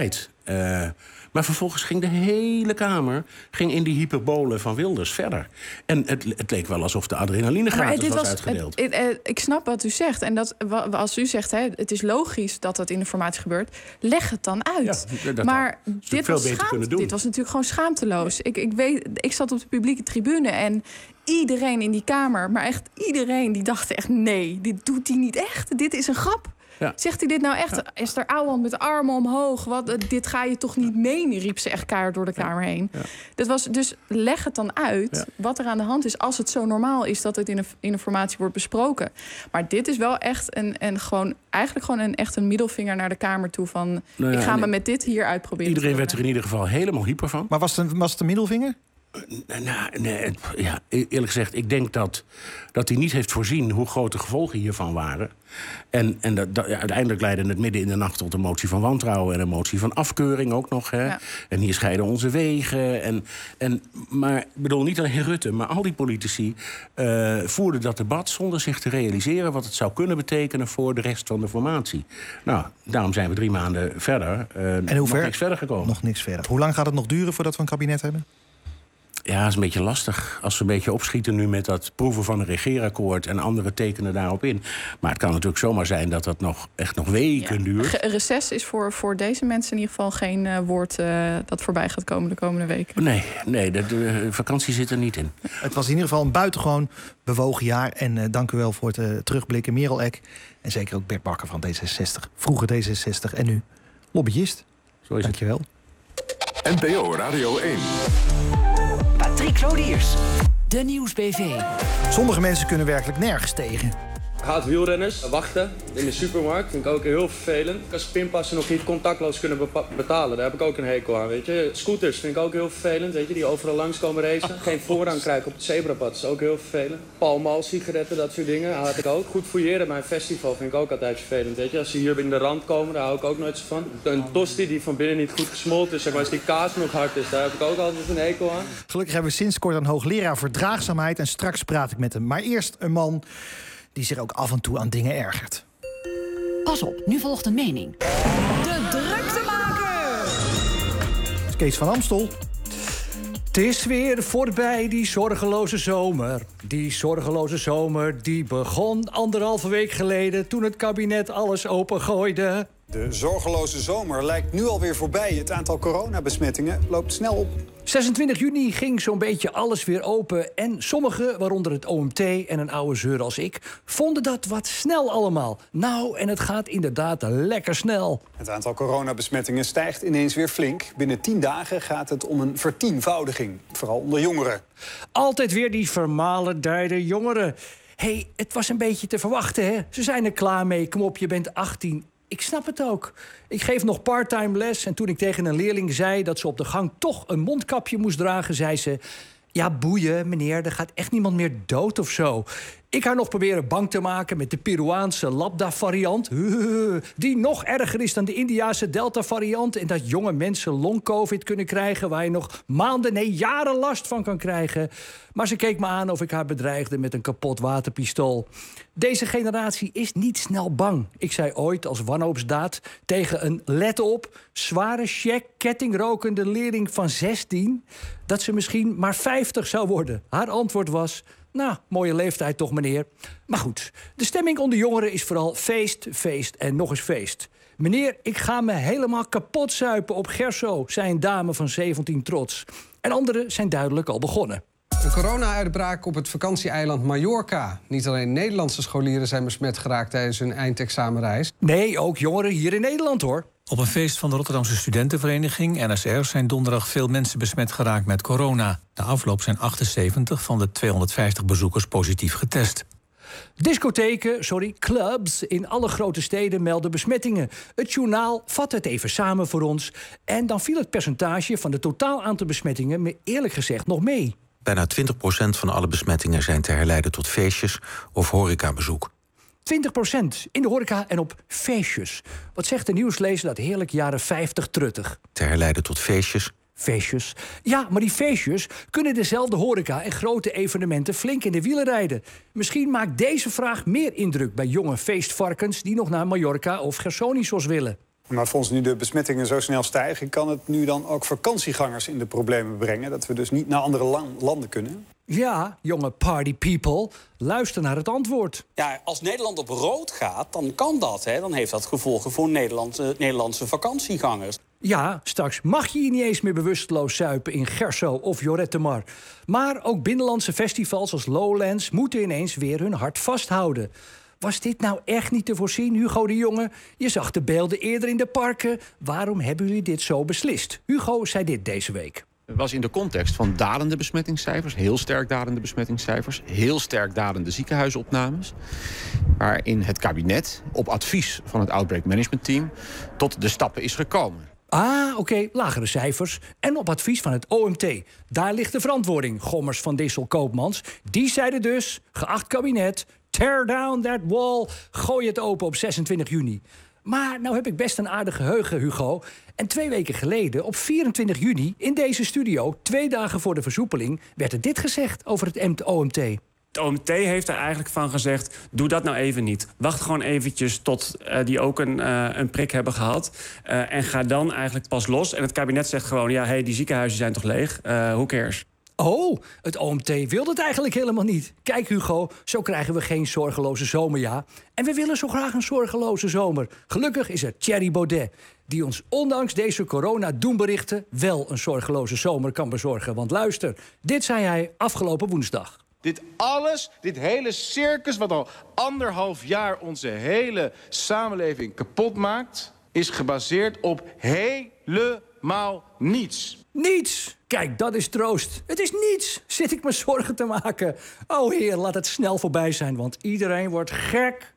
Uh, maar vervolgens ging de hele Kamer ging in die hyperbole van Wilders verder. En het, het leek wel alsof de adrenaline gratis was, was uitgedeeld. Het, het, het, ik snap wat u zegt. En dat, als u zegt, hè, het is logisch dat dat in de formatie gebeurt, leg het dan uit. Ja, dat maar dit was, schaam, dit was natuurlijk gewoon schaamteloos. Ik, ik, weet, ik zat op de publieke tribune en iedereen in die Kamer, maar echt iedereen, die dacht echt, nee, dit doet hij niet echt. Dit is een grap. Ja. Zegt hij dit nou echt? Ja. Esther Ouwehand met de armen omhoog. Wat, dit ga je toch niet menen, riep ze echt keihard door de Kamer heen. Ja. Dat was, dus leg het dan uit ja. wat er aan de hand is. Als het zo normaal is dat het in een, in een formatie wordt besproken. Maar dit is wel echt een, een, gewoon, eigenlijk gewoon een, echt een middelvinger naar de Kamer toe. Van, nou ja, ik ga nee. me met dit hier uitproberen. Iedereen werd er in ieder geval helemaal hyper van. Maar was het een, was het een middelvinger? Nou, nee, ja, eerlijk gezegd, ik denk dat, dat hij niet heeft voorzien hoe groot de gevolgen hiervan waren. En, en dat, dat, ja, uiteindelijk leidde het midden in de nacht tot een motie van wantrouwen en een motie van afkeuring ook nog. Hè. Ja. En hier scheiden onze wegen. En, en, maar ik bedoel, niet alleen Rutte, maar al die politici uh, voerden dat debat zonder zich te realiseren wat het zou kunnen betekenen voor de rest van de formatie. Nou, daarom zijn we drie maanden verder. Uh, en hoe ver? Nog niks verder gekomen. Nog niks verder. Hoe lang gaat het nog duren voordat we een kabinet hebben? Ja, dat is een beetje lastig. Als we een beetje opschieten nu met dat proeven van een regeerakkoord en andere tekenen daarop in. Maar het kan natuurlijk zomaar zijn dat dat nog echt nog weken ja. duurt. Een reces is voor, voor deze mensen in ieder geval geen uh, woord uh, dat voorbij gaat komen de komende weken. Nee, nee de, de vakantie zit er niet in. Het was in ieder geval een buitengewoon bewogen jaar. En uh, dank u wel voor het uh, terugblikken. Merel Eck en zeker ook Bert Bakker van D zesenzestig. Vroeger D zesenzestig en nu lobbyist. Zo is dank je wel. N P O Radio één. Patrick Lodiers, de Nieuws-B V. Sommige mensen kunnen werkelijk nergens tegen. Haat wielrenners, wachten in de supermarkt, vind ik ook heel vervelend. Als pinpassen nog niet contactloos kunnen bepa- betalen, daar heb ik ook een hekel aan, weet je. Scooters vind ik ook heel vervelend, weet je, die overal langs komen racen. Geen voorrang krijgen op het zebrapad, is ook heel vervelend. Pall Mall sigaretten, dat soort dingen, haat ik ook. Goed fouilleren bij een festival vind ik ook altijd vervelend, weet je. Als ze hier binnen de rand komen, daar hou ik ook nooit zo van. Een tosti die van binnen niet goed gesmolten is, zeg maar, als die kaas nog hard is, daar heb ik ook altijd een hekel aan. Gelukkig hebben we sinds kort een hoogleraar verdraagzaamheid en straks praat ik met hem. Maar eerst een man die zich ook af en toe aan dingen ergert. Pas op, nu volgt een mening. De druktemaker! Kees van Amstel. Het is weer voorbij, die zorgeloze zomer. Die zorgeloze zomer die begon anderhalve week geleden toen het kabinet alles opengooide. De zorgeloze zomer lijkt nu alweer voorbij. Het aantal coronabesmettingen loopt snel op. zesentwintig juni ging zo'n beetje alles weer open. En sommigen, waaronder het O M T en een oude zeur als ik, vonden dat wat snel allemaal. Nou, en het gaat inderdaad lekker snel. Het aantal coronabesmettingen stijgt ineens weer flink. Binnen tien dagen gaat het om een vertienvoudiging. Vooral onder jongeren. Altijd weer die vermalendijde jongeren. Hé, hey, het was een beetje te verwachten, hè? Ze zijn er klaar mee. Kom op, je bent achttien. Ik snap het ook. Ik geef nog parttime les en toen ik tegen een leerling zei dat ze op de gang toch een mondkapje moest dragen, zei ze: ja, boeien, meneer, er gaat echt niemand meer dood of zo. Ik haar nog proberen bang te maken met de Peruaanse Lambda-variant. Die nog erger is dan de Indiase Delta-variant. En dat jonge mensen long-covid kunnen krijgen waar je nog maanden, nee, jaren last van kan krijgen. Maar ze keek me aan of ik haar bedreigde met een kapot waterpistool. Deze generatie is niet snel bang. Ik zei ooit als wanhoopsdaad tegen een, let op, zware check kettingrokende leerling van zestien... dat ze misschien maar vijftig zou worden. Haar antwoord was: nou, mooie leeftijd toch, meneer. Maar goed, de stemming onder jongeren is vooral feest, feest en nog eens feest. Meneer, ik ga me helemaal kapot zuipen op Gerso, zei een dame van zeventien trots. En anderen zijn duidelijk al begonnen. Een corona-uitbraak op het vakantieeiland Mallorca. Niet alleen Nederlandse scholieren zijn besmet geraakt tijdens hun eindexamenreis. Nee, ook jongeren hier in Nederland, hoor. Op een feest van de Rotterdamse studentenvereniging, N S R, zijn donderdag veel mensen besmet geraakt met corona. Na afloop zijn achtenzeventig van de tweehonderdvijftig bezoekers positief getest. Discotheken, sorry, clubs in alle grote steden melden besmettingen. Het journaal vat het even samen voor ons. En dan viel het percentage van het totaal aantal besmettingen me eerlijk gezegd nog mee. Bijna twintig procent van alle besmettingen zijn te herleiden tot feestjes of horecabezoek. twintig procent in de horeca en op feestjes. Wat zegt de nieuwslezer dat heerlijk jaren vijftig truttig? Te herleiden tot feestjes. Feestjes. Ja, maar die feestjes kunnen dezelfde horeca en grote evenementen flink in de wielen rijden. Misschien maakt deze vraag meer indruk bij jonge feestvarkens die nog naar Mallorca of Gersonisos willen. Maar volgens nu de besmettingen zo snel stijgen, kan het nu dan ook vakantiegangers in de problemen brengen? Dat we dus niet naar andere lan- landen kunnen? Ja, jonge party people, luister naar het antwoord. Ja, als Nederland op rood gaat, dan kan dat. Hè? Dan heeft dat gevolgen voor Nederlandse, Nederlandse vakantiegangers. Ja, straks mag je je niet eens meer bewusteloos zuipen in Gerso of Lloret de Mar. Maar ook binnenlandse festivals als Lowlands moeten ineens weer hun hart vasthouden. Was dit nou echt niet te voorzien, Hugo de Jonge? Je zag de beelden eerder in de parken. Waarom hebben jullie dit zo beslist? Hugo zei dit deze week. Het was in de context van dalende besmettingscijfers, heel sterk dalende besmettingscijfers, heel sterk dalende ziekenhuisopnames, waarin het kabinet op advies van het Outbreak Management Team tot de stappen is gekomen. Ah, oké, okay, lagere cijfers. En op advies van het O M T. Daar ligt de verantwoording, Gommers, Van Dissel, Koopmans. Die zeiden dus, geacht kabinet, tear down that wall, gooi het open op zesentwintig juni. Maar nou heb ik best een aardig geheugen, Hugo. En twee weken geleden, op vierentwintig juni, in deze studio, twee dagen voor de versoepeling, werd er dit gezegd over het O M T. Het O M T heeft er eigenlijk van gezegd, doe dat nou even niet. Wacht gewoon eventjes tot uh, die ook een, uh, een prik hebben gehad. Uh, en ga dan eigenlijk pas los. En het kabinet zegt gewoon, ja, hey, die ziekenhuizen zijn toch leeg? Uh, who cares? Oh, het O M T wil het eigenlijk helemaal niet. Kijk, Hugo, zo krijgen we geen zorgeloze zomer, ja. En we willen zo graag een zorgeloze zomer. Gelukkig is er Thierry Baudet, die ons ondanks deze corona-doemberichten wel een zorgeloze zomer kan bezorgen. Want luister, dit zei hij afgelopen woensdag. Dit alles, dit hele circus wat al anderhalf jaar onze hele samenleving kapot maakt, is gebaseerd op helemaal niets. Niets! Kijk, dat is troost. Het is niets. Zit ik me zorgen te maken? Oh heer, laat het snel voorbij zijn, want iedereen wordt gek.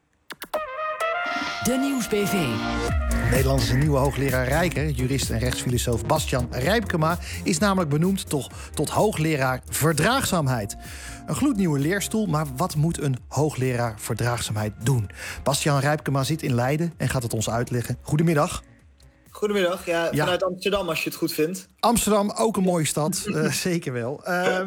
De Nieuws B V. Nederland is een nieuwe hoogleraar Rijker. Jurist en rechtsfilosoof Bastiaan Rijpkema is namelijk benoemd tot, tot hoogleraar verdraagzaamheid. Een gloednieuwe leerstoel, maar wat moet een hoogleraar verdraagzaamheid doen? Bastiaan Rijpkema zit in Leiden en gaat het ons uitleggen. Goedemiddag. Goedemiddag, ja, ja. Vanuit Amsterdam als je het goed vindt. Amsterdam, ook een mooie stad, uh, zeker wel. Uh,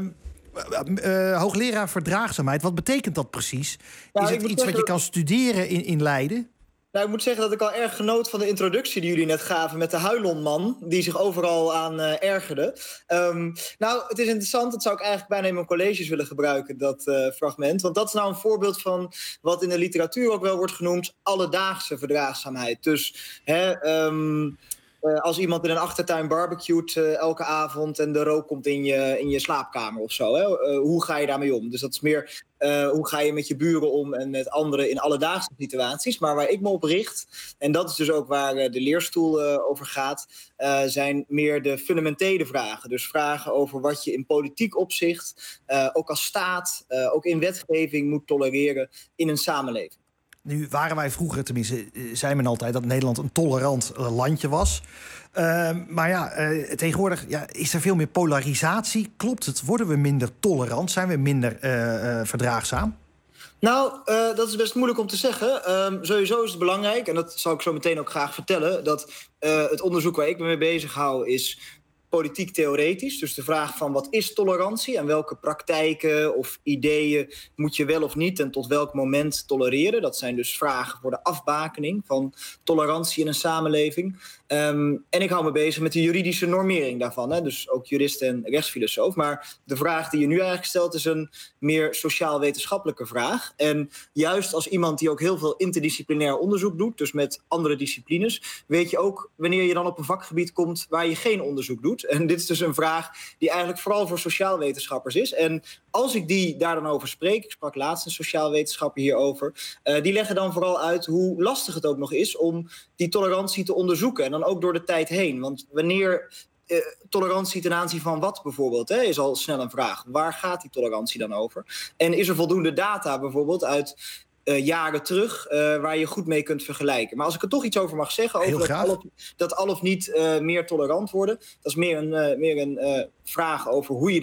uh, hoogleraar verdraagzaamheid, wat betekent dat precies? Nou, is het iets wat je kan studeren in, in Leiden? Nou, ik moet zeggen dat ik al erg genoot van de introductie die jullie net gaven met de huilonman, die zich overal aan uh, ergerde. Um, nou, het is interessant, dat zou ik eigenlijk bijna in mijn colleges willen gebruiken, dat uh, fragment. Want dat is nou een voorbeeld van wat in de literatuur ook wel wordt genoemd alledaagse verdraagzaamheid. Dus, hè, um, Uh, als iemand in een achtertuin barbecuet uh, elke avond en de rook komt in je, in je slaapkamer of zo. Hè? Uh, hoe ga je daarmee om? Dus dat is meer uh, hoe ga je met je buren om en met anderen in alledaagse situaties. Maar waar ik me op richt, en dat is dus ook waar uh, de leerstoel uh, over gaat, uh, zijn meer de fundamentele vragen. Dus vragen over wat je in politiek opzicht, uh, ook als staat, uh, ook in wetgeving moet tolereren in een samenleving. Nu waren wij vroeger, tenminste, zei men altijd dat Nederland een tolerant uh, landje was. Uh, maar ja, uh, tegenwoordig ja, is er veel meer polarisatie. Klopt het? Worden we minder tolerant? Zijn we minder uh, uh, verdraagzaam? Nou, uh, dat is best moeilijk om te zeggen. Um, sowieso is het belangrijk, en dat zal ik zo meteen ook graag vertellen, dat uh, het onderzoek waar ik me mee bezig hou is politiek theoretisch. Dus de vraag van wat is tolerantie en welke praktijken of ideeën moet je wel of niet en tot welk moment tolereren. Dat zijn dus vragen voor de afbakening van tolerantie in een samenleving. Um, en ik hou me bezig met de juridische normering daarvan. Hè? Dus ook jurist en rechtsfilosoof. Maar de vraag die je nu eigenlijk stelt is een meer sociaal-wetenschappelijke vraag. En juist als iemand die ook heel veel interdisciplinair onderzoek doet, dus met andere disciplines, weet je ook wanneer je dan op een vakgebied komt waar je geen onderzoek doet. En dit is dus een vraag die eigenlijk vooral voor sociaalwetenschappers is. En als ik die daar dan over spreek, ik sprak laatst een sociaal wetenschapper hierover, uh, die leggen dan vooral uit hoe lastig het ook nog is om die tolerantie te onderzoeken. En dan ook door de tijd heen. Want wanneer uh, tolerantie ten aanzien van wat bijvoorbeeld, hè, is al snel een vraag. Waar gaat die tolerantie dan over? En is er voldoende data bijvoorbeeld uit Uh, jaren terug, uh, waar je goed mee kunt vergelijken. Maar als ik er toch iets over mag zeggen, over dat al, of, dat al of niet uh, meer tolerant worden, dat is meer een, uh, meer een uh, vraag over hoe je dat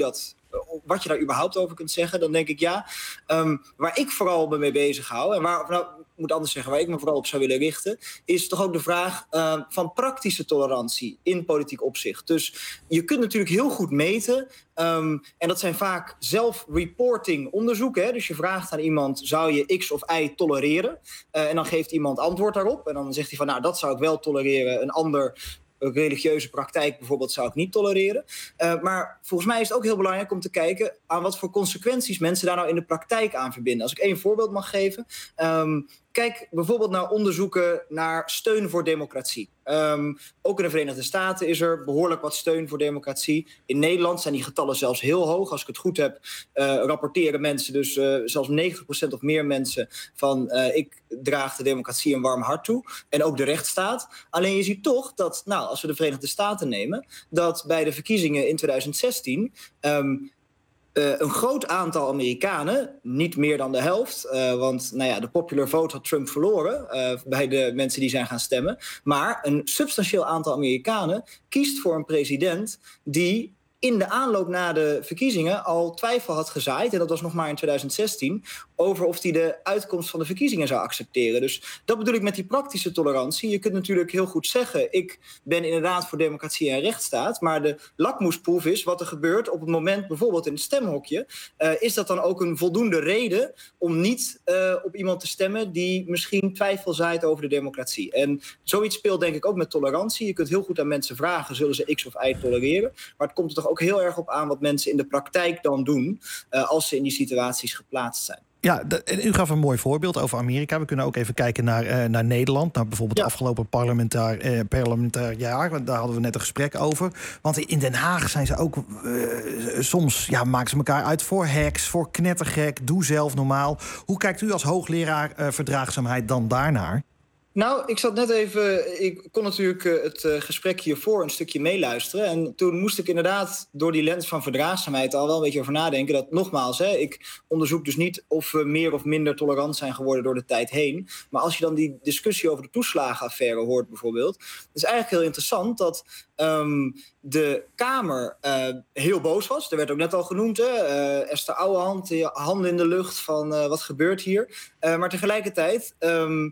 wat je daar überhaupt over kunt zeggen, dan denk ik ja. Um, waar ik vooral me mee bezig hou, en waar, nou, ik moet anders zeggen, waar ik me vooral op zou willen richten, is toch ook de vraag uh, van praktische tolerantie in politiek opzicht. Dus je kunt natuurlijk heel goed meten, um, en dat zijn vaak self-reporting onderzoeken. Hè? Dus je vraagt aan iemand, zou je X of Y tolereren? Uh, en dan geeft iemand antwoord daarop. En dan zegt hij van, nou, dat zou ik wel tolereren. Een ander religieuze praktijk bijvoorbeeld zou ik niet tolereren. Uh, maar volgens mij is het ook heel belangrijk om te kijken aan wat voor consequenties mensen daar nou in de praktijk aan verbinden. Als ik één voorbeeld mag geven. Um, Kijk bijvoorbeeld naar onderzoeken naar steun voor democratie. Um, ook in de Verenigde Staten is er behoorlijk wat steun voor democratie. In Nederland zijn die getallen zelfs heel hoog. Als ik het goed heb, uh, rapporteren mensen dus uh, zelfs negentig procent of meer mensen van uh, ik draag de democratie een warm hart toe. En ook de rechtsstaat. Alleen je ziet toch dat, nou, als we de Verenigde Staten nemen, dat bij de verkiezingen in twintig zestien... Um, Uh, een groot aantal Amerikanen, niet meer dan de helft, uh, want nou ja, de popular vote had Trump verloren uh, bij de mensen die zijn gaan stemmen. Maar een substantieel aantal Amerikanen kiest voor een president die in de aanloop na de verkiezingen al twijfel had gezaaid, en dat was nog maar in twintig zestien, over of hij de uitkomst van de verkiezingen zou accepteren. Dus dat bedoel ik met die praktische tolerantie. Je kunt natuurlijk heel goed zeggen, ik ben inderdaad voor democratie en rechtsstaat, maar de lakmoesproef is wat er gebeurt op het moment bijvoorbeeld in het stemhokje. Uh, is dat dan ook een voldoende reden om niet uh, op iemand te stemmen die misschien twijfel zaait over de democratie? En zoiets speelt denk ik ook met tolerantie. Je kunt heel goed aan mensen vragen, zullen ze X of Y tolereren? Maar het komt er toch ook heel erg op aan wat mensen in de praktijk dan doen uh, als ze in die situaties geplaatst zijn. Ja, de, u gaf een mooi voorbeeld over Amerika. We kunnen ook even kijken naar, uh, naar Nederland. Naar bijvoorbeeld ja. het afgelopen parlementair, uh, parlementair jaar. Daar hadden we net een gesprek over. Want in Den Haag zijn ze ook uh, soms ja, maken ze elkaar uit voor hacks, voor knettergek. Doe zelf normaal. Hoe kijkt u als hoogleraar uh, verdraagzaamheid dan daarnaar? Nou, ik zat net even... Ik kon natuurlijk uh, het uh, gesprek hiervoor een stukje meeluisteren. En toen moest ik inderdaad door die lens van verdraagzaamheid al wel een beetje over nadenken. Dat nogmaals, hè, ik onderzoek dus niet of we meer of minder tolerant zijn geworden door de tijd heen. Maar als je dan die discussie over de toeslagenaffaire hoort bijvoorbeeld, het is eigenlijk heel interessant dat um, de Kamer uh, heel boos was. Er werd ook net al genoemd, hè, uh, Esther Ouwehand, handen in de lucht van uh, wat gebeurt hier. Uh, maar tegelijkertijd... Um,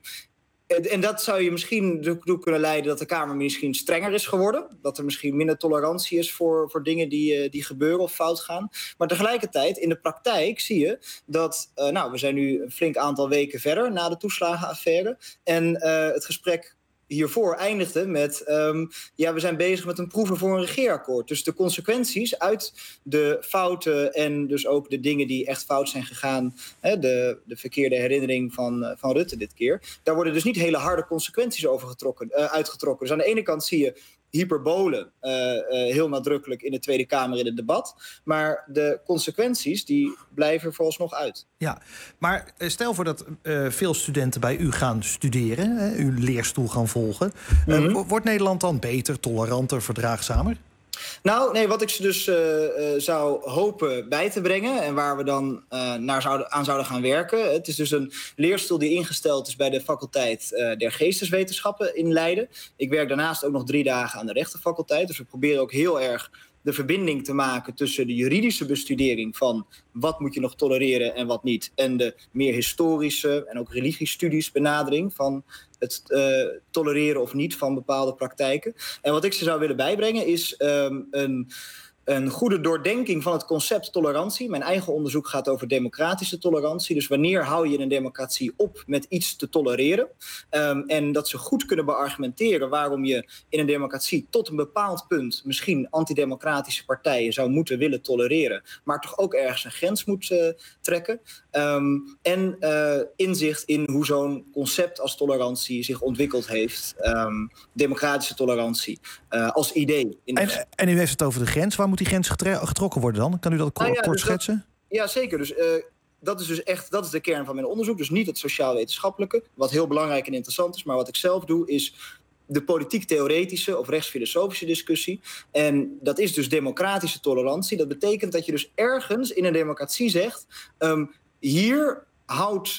En dat zou je misschien ertoe kunnen leiden dat de Kamer misschien strenger is geworden. Dat er misschien minder tolerantie is voor, voor dingen die, die gebeuren of fout gaan. Maar tegelijkertijd, in de praktijk zie je dat... Uh, nou, we zijn nu een flink aantal weken verder na de toeslagenaffaire. En uh, het gesprek hiervoor eindigde met... Um, ja, we zijn bezig met een proeven voor een regeerakkoord. Dus de consequenties uit de fouten en dus ook de dingen die echt fout zijn gegaan... Hè, de, de verkeerde herinnering van, uh, van Rutte dit keer... daar worden dus niet hele harde consequenties over getrokken, uh, uitgetrokken. Dus aan de ene kant zie je hyperbolen uh, uh, heel nadrukkelijk in de Tweede Kamer in het debat. Maar de consequenties die blijven er vooralsnog uit. Ja, maar stel voor dat uh, veel studenten bij u gaan studeren, hè, uw leerstoel gaan volgen. Mm-hmm. Uh, wordt Nederland dan beter, toleranter, verdraagzamer? Nou, nee, wat ik ze dus uh, uh, zou hopen bij te brengen... en waar we dan uh, naar zouden, aan zouden gaan werken... het is dus een leerstoel die ingesteld is bij de faculteit uh, der Geesteswetenschappen in Leiden. Ik werk daarnaast ook nog drie dagen aan de rechtenfaculteit... dus we proberen ook heel erg de verbinding te maken tussen de juridische bestudering van wat moet je nog tolereren en wat niet, en de meer historische en ook religiestudies benadering van het uh, tolereren of niet van bepaalde praktijken. En wat ik ze zou willen bijbrengen is um, een... Een goede doordenking van het concept tolerantie. Mijn eigen onderzoek gaat over democratische tolerantie. Dus wanneer hou je een democratie op met iets te tolereren? Um, en dat ze goed kunnen beargumenteren waarom je in een democratie tot een bepaald punt misschien antidemocratische partijen zou moeten willen tolereren, maar toch ook ergens een grens moet uh, trekken. Um, en uh, inzicht in hoe zo'n concept als tolerantie zich ontwikkeld heeft. Um, democratische tolerantie uh, als idee. In en, en u heeft het over de grens. Waar moet die grens getrokken worden dan? Kan u dat kort, nou ja, kort dus schetsen? Dat, ja, zeker. Dus, uh, dat is dus echt dat is de kern van mijn onderzoek. Dus niet het sociaal-wetenschappelijke, wat heel belangrijk en interessant is. Maar wat ik zelf doe is de politiek-theoretische of rechtsfilosofische discussie. En dat is dus democratische tolerantie. Dat betekent dat je dus ergens in een democratie zegt, Um, hier houdt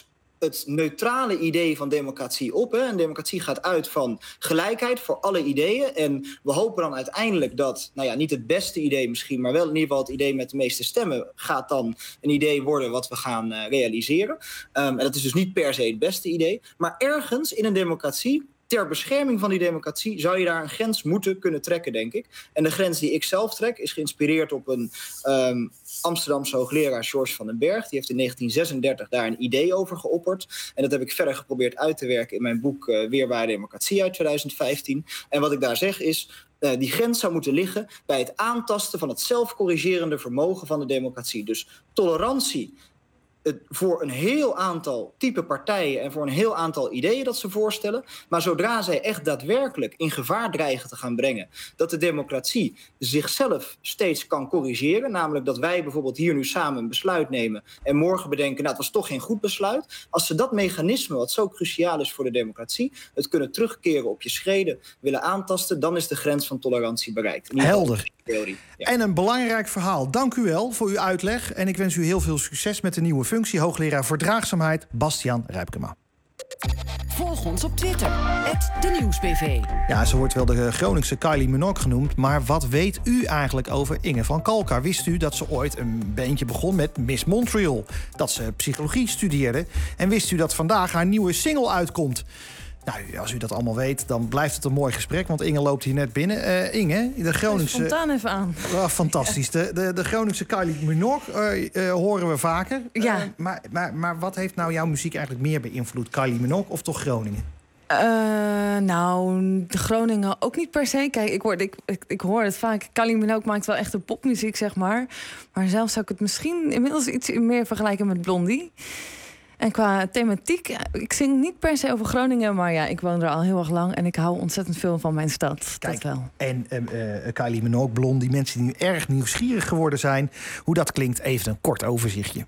het neutrale idee van democratie op. Hè. En democratie gaat uit van gelijkheid voor alle ideeën. En we hopen dan uiteindelijk dat, nou ja, niet het beste idee misschien, maar wel in ieder geval het idee met de meeste stemmen gaat dan een idee worden wat we gaan uh, realiseren. Um, en dat is dus niet per se het beste idee. Maar ergens in een democratie, ter bescherming van die democratie, zou je daar een grens moeten kunnen trekken, denk ik. En de grens die ik zelf trek is geïnspireerd op een um, Amsterdamse hoogleraar, George van den Berg. Die heeft in negentien zesendertig daar een idee over geopperd. En dat heb ik verder geprobeerd uit te werken in mijn boek uh, Weerbare Democratie uit twintig vijftien. En wat ik daar zeg is, uh, die grens zou moeten liggen bij het aantasten van het zelfcorrigerende vermogen van de democratie. Dus tolerantie voor een heel aantal type partijen en voor een heel aantal ideeën dat ze voorstellen. Maar zodra zij echt daadwerkelijk in gevaar dreigen te gaan brengen dat de democratie zichzelf steeds kan corrigeren, namelijk dat wij bijvoorbeeld hier nu samen een besluit nemen en morgen bedenken, nou, het was toch geen goed besluit. Als ze dat mechanisme, wat zo cruciaal is voor de democratie, het kunnen terugkeren op je schreden, willen aantasten, dan is de grens van tolerantie bereikt. Helder. Theorie. Ja. En een belangrijk verhaal. Dank u wel voor uw uitleg. En ik wens u heel veel succes met de nieuwe functie. Hoogleraar Verdraagzaamheid, Bastiaan Rijpkema. Volg ons op Twitter, at de Nieuwsbv. Ja, ze wordt wel de Groningse Kylie Minogue genoemd. Maar wat weet u eigenlijk over Inge van Kalkar? Wist u dat ze ooit een beentje begon met Miss Montreal? Dat ze psychologie studeerde? En wist u dat vandaag haar nieuwe single uitkomt? Nou, als u dat allemaal weet, dan blijft het een mooi gesprek. Want Inge loopt hier net binnen. Uh, Inge, de Groningse... Spontaan even aan. Oh, fantastisch. De, de, de Groningse Kylie Minogue uh, uh, horen we vaker. Ja. Uh, maar, maar, maar wat heeft nou jouw muziek eigenlijk meer beïnvloed? Kylie Minogue of toch Groningen? Uh, nou, de Groningen ook niet per se. Kijk, ik hoor, ik, ik, ik hoor het vaak. Kylie Minogue maakt wel echt een popmuziek, zeg maar. Maar zelf zou ik het misschien inmiddels iets meer vergelijken met Blondie. En qua thematiek, ik zing niet per se over Groningen, maar ja, ik woon er al heel erg lang en ik hou ontzettend veel van mijn stad. Kijk, dat wel. En uh, uh, Kylie Minogue, Blondie, mensen die nu erg nieuwsgierig geworden zijn, hoe dat klinkt, even een kort overzichtje.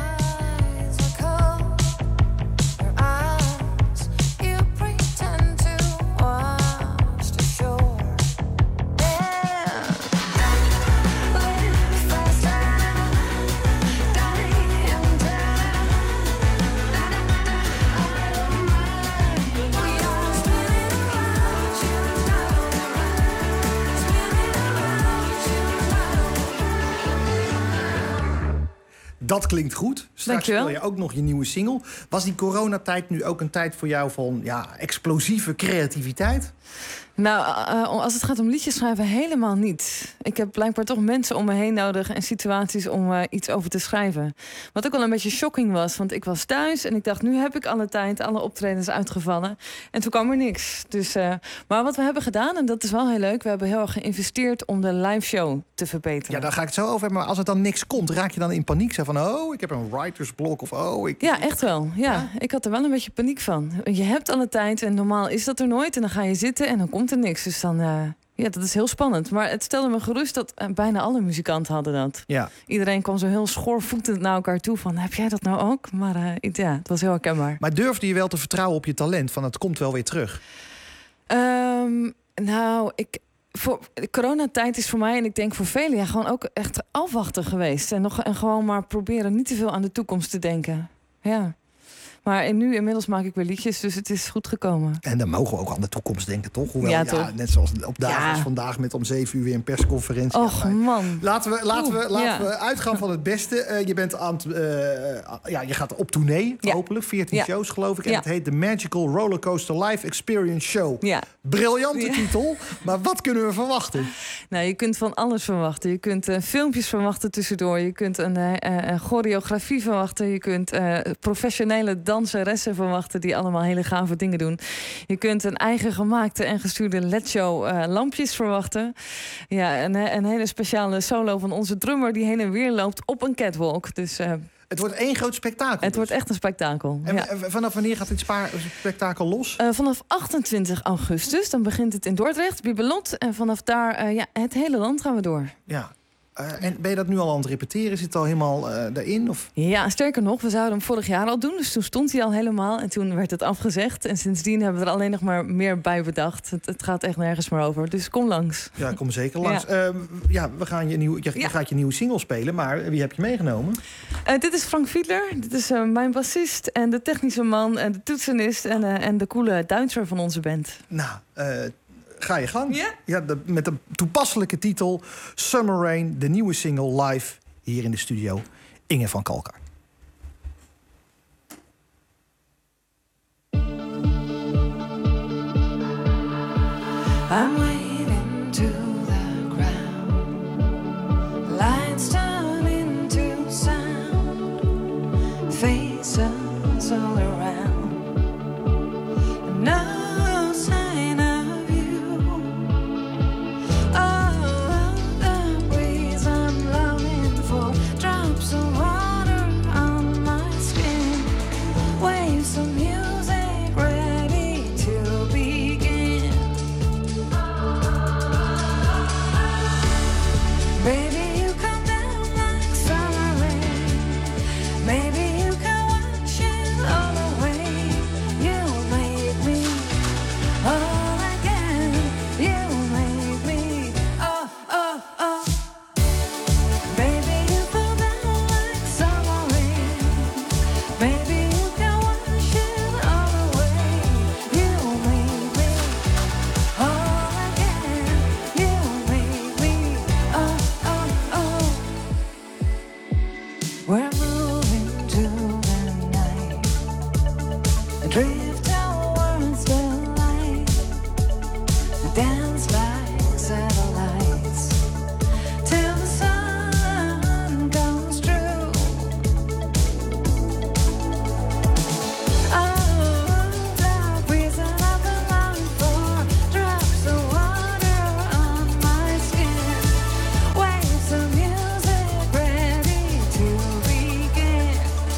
Dat klinkt goed. Straks speel je ook nog je nieuwe single. Was die coronatijd nu ook een tijd voor jou van ja, explosieve creativiteit? Nou, uh, als het gaat om liedjes schrijven, helemaal niet. Ik heb blijkbaar toch mensen om me heen nodig en situaties om uh, iets over te schrijven. Wat ook wel een beetje shocking was, want ik was thuis en ik dacht, nu heb ik alle tijd, alle optredens uitgevallen. En toen kwam er niks. Dus, uh, maar wat we hebben gedaan, en dat is wel heel leuk, we hebben heel erg geïnvesteerd om de live show te verbeteren. Ja, daar ga ik het zo over hebben. Maar als het dan niks komt, raak je dan in paniek? Zeg van, oh, ik heb een writersblok of oh... Ik... Ja, echt wel. Ja, ja, ik had er wel een beetje paniek van. Je hebt alle tijd en normaal is dat er nooit. En dan ga je zitten en dan komt er niks. Dus dan, uh, ja, dat is heel spannend. Maar het stelde me gerust dat uh, bijna alle muzikanten hadden dat. Ja. Iedereen kwam zo heel schoorvoetend naar elkaar toe van, heb jij dat nou ook? Maar uh, het, ja, het was heel herkenbaar. Maar durfde je wel te vertrouwen op je talent? Van het komt wel weer terug? Um, nou, ik... Voor de coronatijd is voor mij, en ik denk voor velen, ja, gewoon ook echt afwachten geweest. En, nog, en gewoon maar proberen niet te veel aan de toekomst te denken. Ja. Maar en nu inmiddels maak ik weer liedjes, dus het is goed gekomen. En dan mogen we ook aan de toekomst denken, toch? Hoewel, ja, ja, toch? net zoals op dagen als ja. vandaag met om zeven uur weer een persconferentie. Och, man. Laten we, laten we, Oeh, laten ja. we uitgaan van het beste. Uh, je, bent aan het, uh, ja, je gaat op tournee, ja. hopelijk. veertien ja. shows, geloof ik. En ja. het heet The Magical Rollercoaster Live Experience Show. Ja. Briljante ja. titel. Maar wat kunnen we verwachten? Nou, je kunt van alles verwachten. Je kunt uh, filmpjes verwachten tussendoor. Je kunt een, uh, een choreografie verwachten. Je kunt uh, professionele danseressen verwachten die allemaal hele gave dingen doen. Je kunt een eigen gemaakte en gestuurde L E D-show uh, lampjes verwachten. Ja, een, een hele speciale solo van onze drummer die heen en weer loopt op een catwalk. Dus uh, het wordt één groot spektakel. Het dus. wordt echt een spektakel. En ja. vanaf wanneer gaat dit spa- spektakel los? Uh, vanaf achtentwintig augustus. Dan begint het in Dordrecht, Bibelot. En vanaf daar, uh, ja, het hele land gaan we door. Ja. Uh, en ben je dat nu al aan het repeteren? Zit het al helemaal uh, daarin? Of? Ja, sterker nog, we zouden hem vorig jaar al doen. Dus toen stond hij al helemaal en toen werd het afgezegd. En sindsdien hebben we er alleen nog maar meer bij bedacht. Het, het gaat echt nergens meer over. Dus kom langs. Ja, kom zeker langs. Ja, uh, ja we gaan je, nieuw, je, je ja. gaat je nieuwe single spelen, maar wie heb je meegenomen? Uh, dit is Frank Fiedler. Dit is uh, mijn bassist en de technische man en de toetsenist en, uh, en de coole Duitser van onze band. Nou, uh, ga je gang. Ja? Ja, de, met de toepasselijke titel Summer Rain, de nieuwe single live hier in de studio. Inge van Kalkar. I'm wading to the ground. Lights turn into sound. Faces all around. No sign of you. Oh, the breeze I'm longing for. Drops of water on my skin. Waves of music ready to begin. Baby, you come down like summer rain. Maybe you can wash it all away. You make me whole again. You make me oh, oh, oh. Baby, you come down like summer rain. Maybe you can wash it all away. You make me whole again. You make me oh, oh, oh. We're moving to the night. Drift towards the light. Dance like satellites till the sun comes through. Oh, the reason I've been longing for. Drops of water on my skin. Waves of music ready to begin.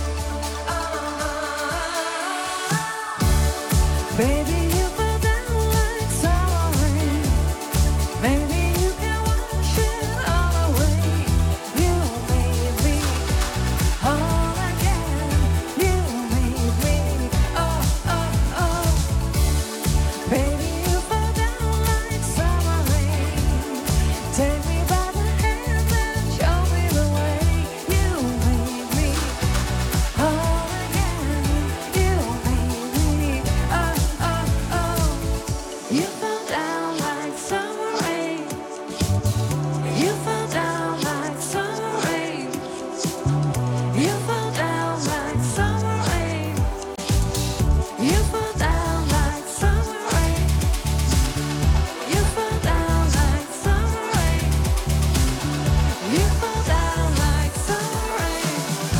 Baby, you fall down like summer rain. Maybe you can wash it all away. You made me whole again. You made me oh, oh, oh. Baby, you fall down like summer rain. Take me by the hand and show me the way. You made me whole again. You made me oh, oh, oh. You fall down like summer rain. You fall down like summer rain. You fall down like summer rain. You fall down like summer rain. You fall down like summer rain. You fall down like summer rain.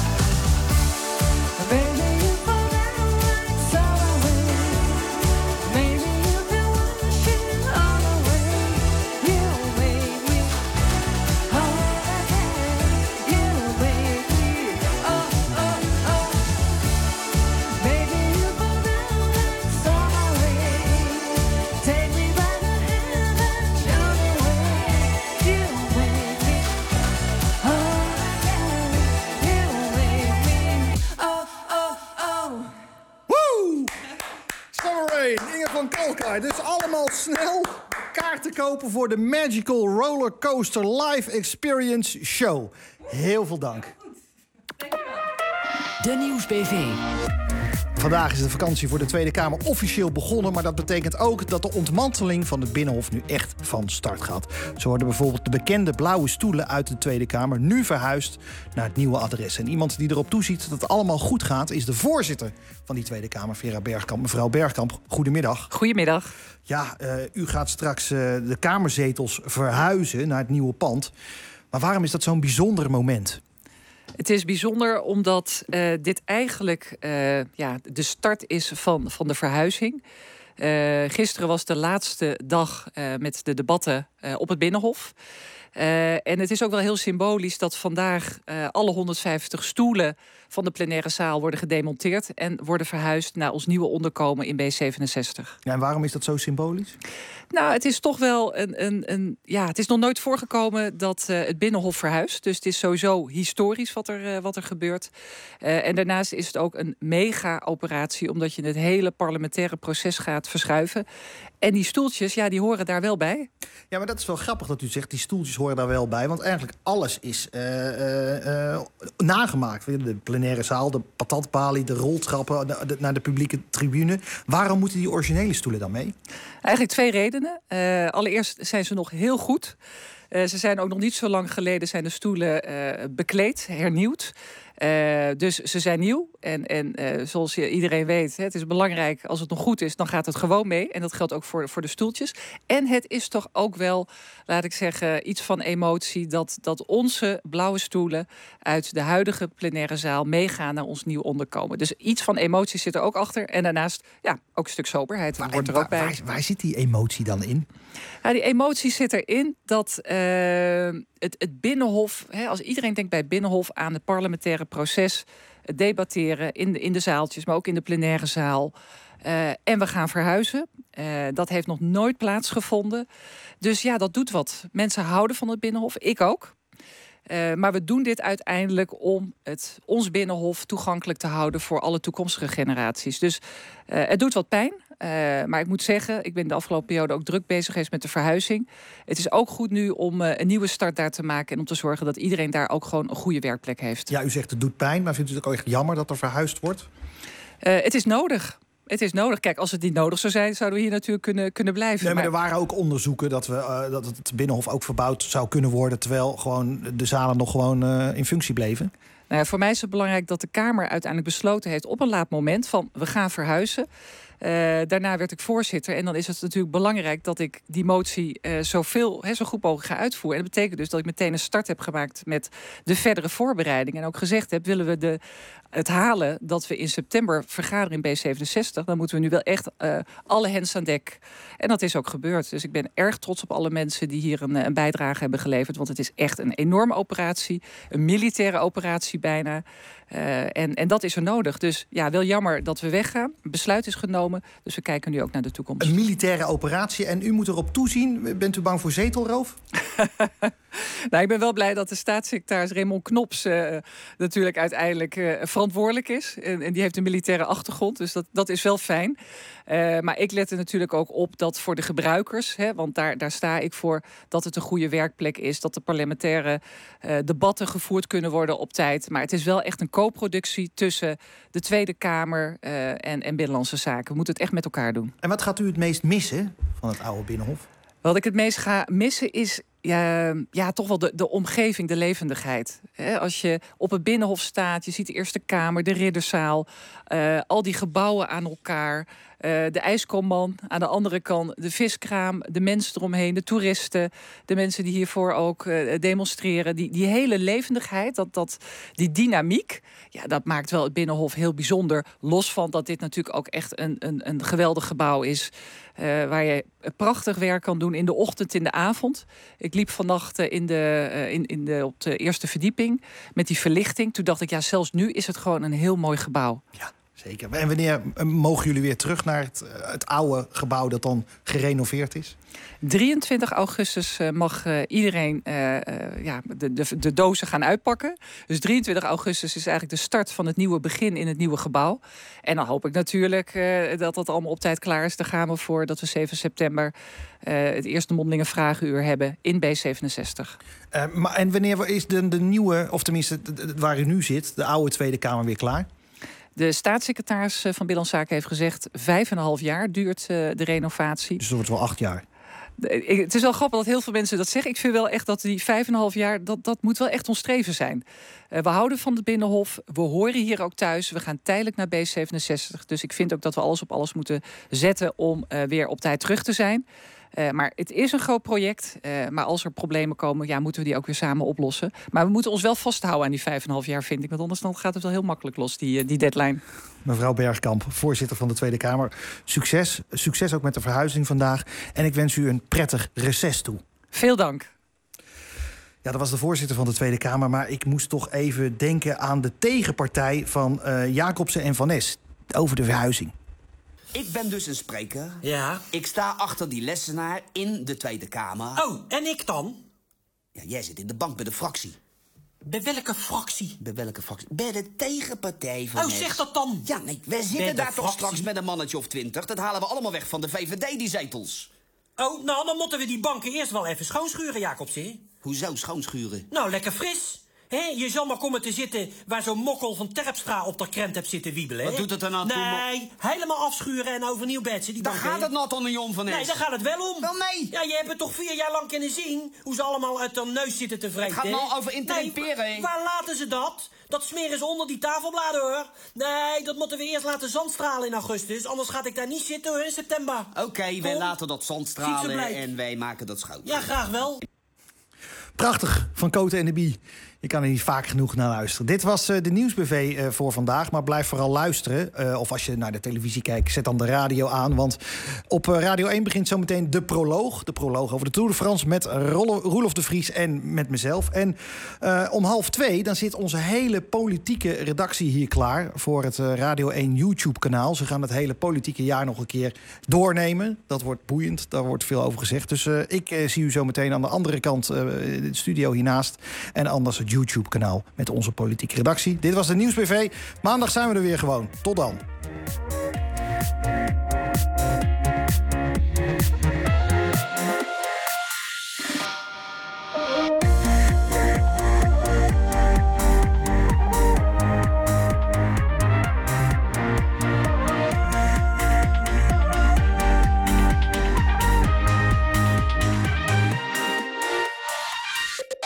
Baby, you fall down like summer rain. Maybe you can wash it all away. You make me whole again. You make me oh, oh, oh. Baby, you fall down like summer rain. Take me by the hand and show the way. You make me whole again. You make me oh, oh, oh. Woe! Summer Rain, Inge van Kalkar. Dus allemaal snel kaarten kopen voor de Magical Roller Coaster Live Experience Show. Heel veel dank. De Nieuwsbv. Vandaag is de vakantie voor de Tweede Kamer officieel begonnen, maar dat betekent ook dat de ontmanteling van het Binnenhof nu echt van start gaat. Zo worden bijvoorbeeld de bekende blauwe stoelen uit de Tweede Kamer nu verhuisd naar het nieuwe adres. En iemand die erop toeziet dat het allemaal goed gaat is de voorzitter van die Tweede Kamer, Vera Bergkamp. Mevrouw Bergkamp, goedemiddag. Goedemiddag. Ja, uh, u gaat straks uh, de kamerzetels verhuizen naar het nieuwe pand. Maar waarom is dat zo'n bijzonder moment? Het is bijzonder omdat uh, dit eigenlijk uh, ja, de start is van, van de verhuizing. Uh, gisteren was de laatste dag uh, met de debatten uh, op het Binnenhof. Uh, en het is ook wel heel symbolisch dat vandaag uh, alle honderdvijftig stoelen van de plenaire zaal worden gedemonteerd en worden verhuisd naar ons nieuwe onderkomen in B zevenenzestig. Ja, en waarom is dat zo symbolisch? Nou, het is toch wel een... een, een ja, het is nog nooit voorgekomen dat uh, het Binnenhof verhuist. Dus het is sowieso historisch wat er, uh, wat er gebeurt. Uh, en daarnaast is het ook een mega-operatie, omdat je het hele parlementaire proces gaat verschuiven. En die stoeltjes, ja, die horen daar wel bij. Ja, maar dat is wel grappig dat u zegt, die stoeltjes horen daar wel bij. Want eigenlijk alles is uh, uh, uh, nagemaakt. De plenaire zaal, de patatbalie, de roltrappen de, de, naar de publieke tribune. Waarom moeten die originele stoelen dan mee? Eigenlijk twee redenen. Uh, allereerst zijn ze nog heel goed. Uh, ze zijn ook nog niet zo lang geleden zijn de stoelen uh, bekleed, hernieuwd. Uh, dus ze zijn nieuw. En, en uh, zoals iedereen weet, het is belangrijk als het nog goed is, dan gaat het gewoon mee. En dat geldt ook voor, voor de stoeltjes. En het is toch ook wel, laat ik zeggen, iets van emotie dat, dat onze blauwe stoelen uit de huidige plenaire zaal meegaan naar ons nieuw onderkomen. Dus iets van emotie zit er ook achter. En daarnaast, ja, ook een stuk soberheid. Dat wordt er ook bij. Waar, waar zit die emotie dan in? Ja, die emotie zit erin dat uh, het, het Binnenhof, hè, als iedereen denkt bij het Binnenhof aan het parlementaire proces, het debatteren in de, in de zaaltjes, maar ook in de plenaire zaal. Uh, en we gaan verhuizen. Uh, dat heeft nog nooit plaatsgevonden. Dus ja, dat doet wat. Mensen houden van het Binnenhof, ik ook. Uh, maar we doen dit uiteindelijk om het, ons Binnenhof toegankelijk te houden voor alle toekomstige generaties. Dus uh, het doet wat pijn. Uh, maar ik moet zeggen, ik ben de afgelopen periode ook druk bezig geweest met de verhuizing. Het is ook goed nu om uh, een nieuwe start daar te maken en om te zorgen dat iedereen daar ook gewoon een goede werkplek heeft. Ja, u zegt het doet pijn, maar vindt u het ook echt jammer dat er verhuisd wordt? Uh, het is nodig. Het is nodig. Kijk, als het niet nodig zou zijn, zouden we hier natuurlijk kunnen, kunnen blijven. Nee, maar er waren ook onderzoeken dat, we, uh, dat het Binnenhof ook verbouwd zou kunnen worden, terwijl gewoon de zalen nog gewoon uh, in functie bleven. Nou ja, voor mij is het belangrijk dat de Kamer uiteindelijk besloten heeft op een laat moment van we gaan verhuizen. Uh, daarna werd ik voorzitter en dan is het natuurlijk belangrijk dat ik die motie uh, zoveel, he, zo goed mogelijk ga uitvoeren. En dat betekent dus dat ik meteen een start heb gemaakt met de verdere voorbereiding. En ook gezegd heb, willen we de, het halen dat we in september vergaderen in B zevenenzestig, dan moeten we nu wel echt uh, alle hens aan dek. En dat is ook gebeurd. Dus ik ben erg trots op alle mensen die hier een, een bijdrage hebben geleverd. Want het is echt een enorme operatie, een militaire operatie bijna. Uh, en, en dat is er nodig. Dus ja, wel jammer dat we weggaan. Een besluit is genomen, dus we kijken nu ook naar de toekomst. Een militaire operatie en u moet erop toezien. Bent u bang voor zetelroof? Nou, ik ben wel blij dat de staatssecretaris Raymond Knops uh, natuurlijk uiteindelijk uh, verantwoordelijk is. En, en die heeft een militaire achtergrond, dus dat, dat is wel fijn. Uh, maar ik let er natuurlijk ook op dat voor de gebruikers, hè, want daar, daar sta ik voor, dat het een goede werkplek is, dat de parlementaire uh, debatten gevoerd kunnen worden op tijd. Maar het is wel echt een co-productie tussen de Tweede Kamer uh, en, en Binnenlandse Zaken. We moeten het echt met elkaar doen. En wat gaat u het meest missen van het oude Binnenhof? Wat ik het meest ga missen is ja, ja, toch wel de, de omgeving, de levendigheid. He, als je op het Binnenhof staat, je ziet de Eerste Kamer, de Ridderzaal, uh, al die gebouwen aan elkaar. Uh, de ijskoman, aan de andere kant de viskraam, de mensen eromheen, de toeristen, de mensen die hiervoor ook uh, demonstreren. Die, die hele levendigheid, dat, dat, die dynamiek, ja, dat maakt wel het Binnenhof heel bijzonder. Los van dat dit natuurlijk ook echt een, een, een geweldig gebouw is. Uh, waar je prachtig werk kan doen in de ochtend, in de avond. Ik liep vannacht uh, in de, uh, in, in de, op de eerste verdieping met die verlichting. Toen dacht ik, ja, zelfs nu is het gewoon een heel mooi gebouw. Ja, zeker. En wanneer mogen jullie weer terug naar het, het oude gebouw dat dan gerenoveerd is? drieëntwintig augustus uh, mag uh, iedereen uh, uh, ja, de, de, de dozen gaan uitpakken. Dus drieëntwintig augustus is eigenlijk de start van het nieuwe begin in het nieuwe gebouw. En dan hoop ik natuurlijk uh, dat dat allemaal op tijd klaar is. Daar gaan we voor dat we zeven september uh, het eerste mondelinge vragenuur hebben in B zevenenzestig. Uh, maar en wanneer is de, de nieuwe, of tenminste waar u nu zit, de oude Tweede Kamer weer klaar? De staatssecretaris van Binnenlandse Zaken heeft gezegd vijf en een half jaar duurt uh, de renovatie. Dus dat wordt wel acht jaar. Het is wel grappig dat heel veel mensen dat zeggen. Ik vind wel echt dat die vijf en een half jaar, dat, dat moet wel echt ons streven zijn. Uh, we houden van het Binnenhof. We horen hier ook thuis. We gaan tijdelijk naar B zevenenzestig. Dus ik vind ook dat we alles op alles moeten zetten om uh, weer op tijd terug te zijn. Uh, maar het is een groot project. Uh, maar als er problemen komen, ja, moeten we die ook weer samen oplossen. Maar we moeten ons wel vasthouden aan die vijf en een half jaar, vind ik. Want anders dan gaat het wel heel makkelijk los, die, die deadline. Mevrouw Bergkamp, voorzitter van de Tweede Kamer. Succes. Succes ook met de verhuizing vandaag. En ik wens u een prettig reces toe. Veel dank. Ja, dat was de voorzitter van de Tweede Kamer. Maar ik moest toch even denken aan de tegenpartij van uh, Jacobsen en Van Nes. Over de verhuizing. Ik ben dus een spreker. Ja. Ik sta achter die lessenaar in de Tweede Kamer. Oh, en ik dan? Ja, jij zit in de bank bij de fractie. Bij welke fractie? Bij welke fractie? Bij de tegenpartij van Oh, Nes. zeg dat dan. Ja, nee, wij zitten Bij de daar toch fractie? straks met een mannetje of twintig. Dat halen we allemaal weg van de V V D, die zetels. Oh, nou, dan moeten we die banken eerst wel even schoonschuren, Jacobsen. Hoezo schoonschuren? Nou, lekker fris. Hè, je zal maar komen te zitten waar zo'n mokkel van Terpstra op de krent hebt zitten wiebelen. Hè? Wat doet het er nou toe? Nee, helemaal afschuren en overnieuw betsen. Die Daar banken, gaat hè? het nou toch niet om, Van Nes? Nee, daar gaat het wel om. Wel nee. Ja, je hebt het toch vier jaar lang kunnen zien hoe ze allemaal uit hun neus zitten te vreten. Het gaat hè? nou over interperen, Nee, hè? waar laten ze dat? Dat smeren ze onder die tafelbladen, hoor. Nee, dat moeten we eerst laten zandstralen in augustus. Anders ga ik daar niet zitten, hoor, in september. Oké, okay, wij Kom. laten dat zand Ziet ze stralen blij. en wij maken dat schoon. Ja, graag wel. Prachtig, van Cote en de Bie. Je kan er niet vaak genoeg naar luisteren. Dit was uh, de Nieuws B V uh, voor vandaag. Maar blijf vooral luisteren. Uh, of als je naar de televisie kijkt, zet dan de radio aan. Want op uh, Radio één begint zometeen de proloog. De proloog over de Tour de France met Rolle, Roelof de Vries en met mezelf. En uh, om half twee dan zit onze hele politieke redactie hier klaar... voor het uh, Radio één YouTube-kanaal. Ze gaan het hele politieke jaar nog een keer doornemen. Dat wordt boeiend, daar wordt veel over gezegd. Dus uh, ik uh, zie u zometeen aan de andere kant, uh, de studio hiernaast. En anders het YouTube-kanaal met onze politieke redactie. Dit was de Nieuws B V. Maandag zijn we er weer gewoon. Tot dan.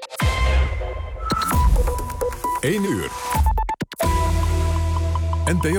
één uur. N P O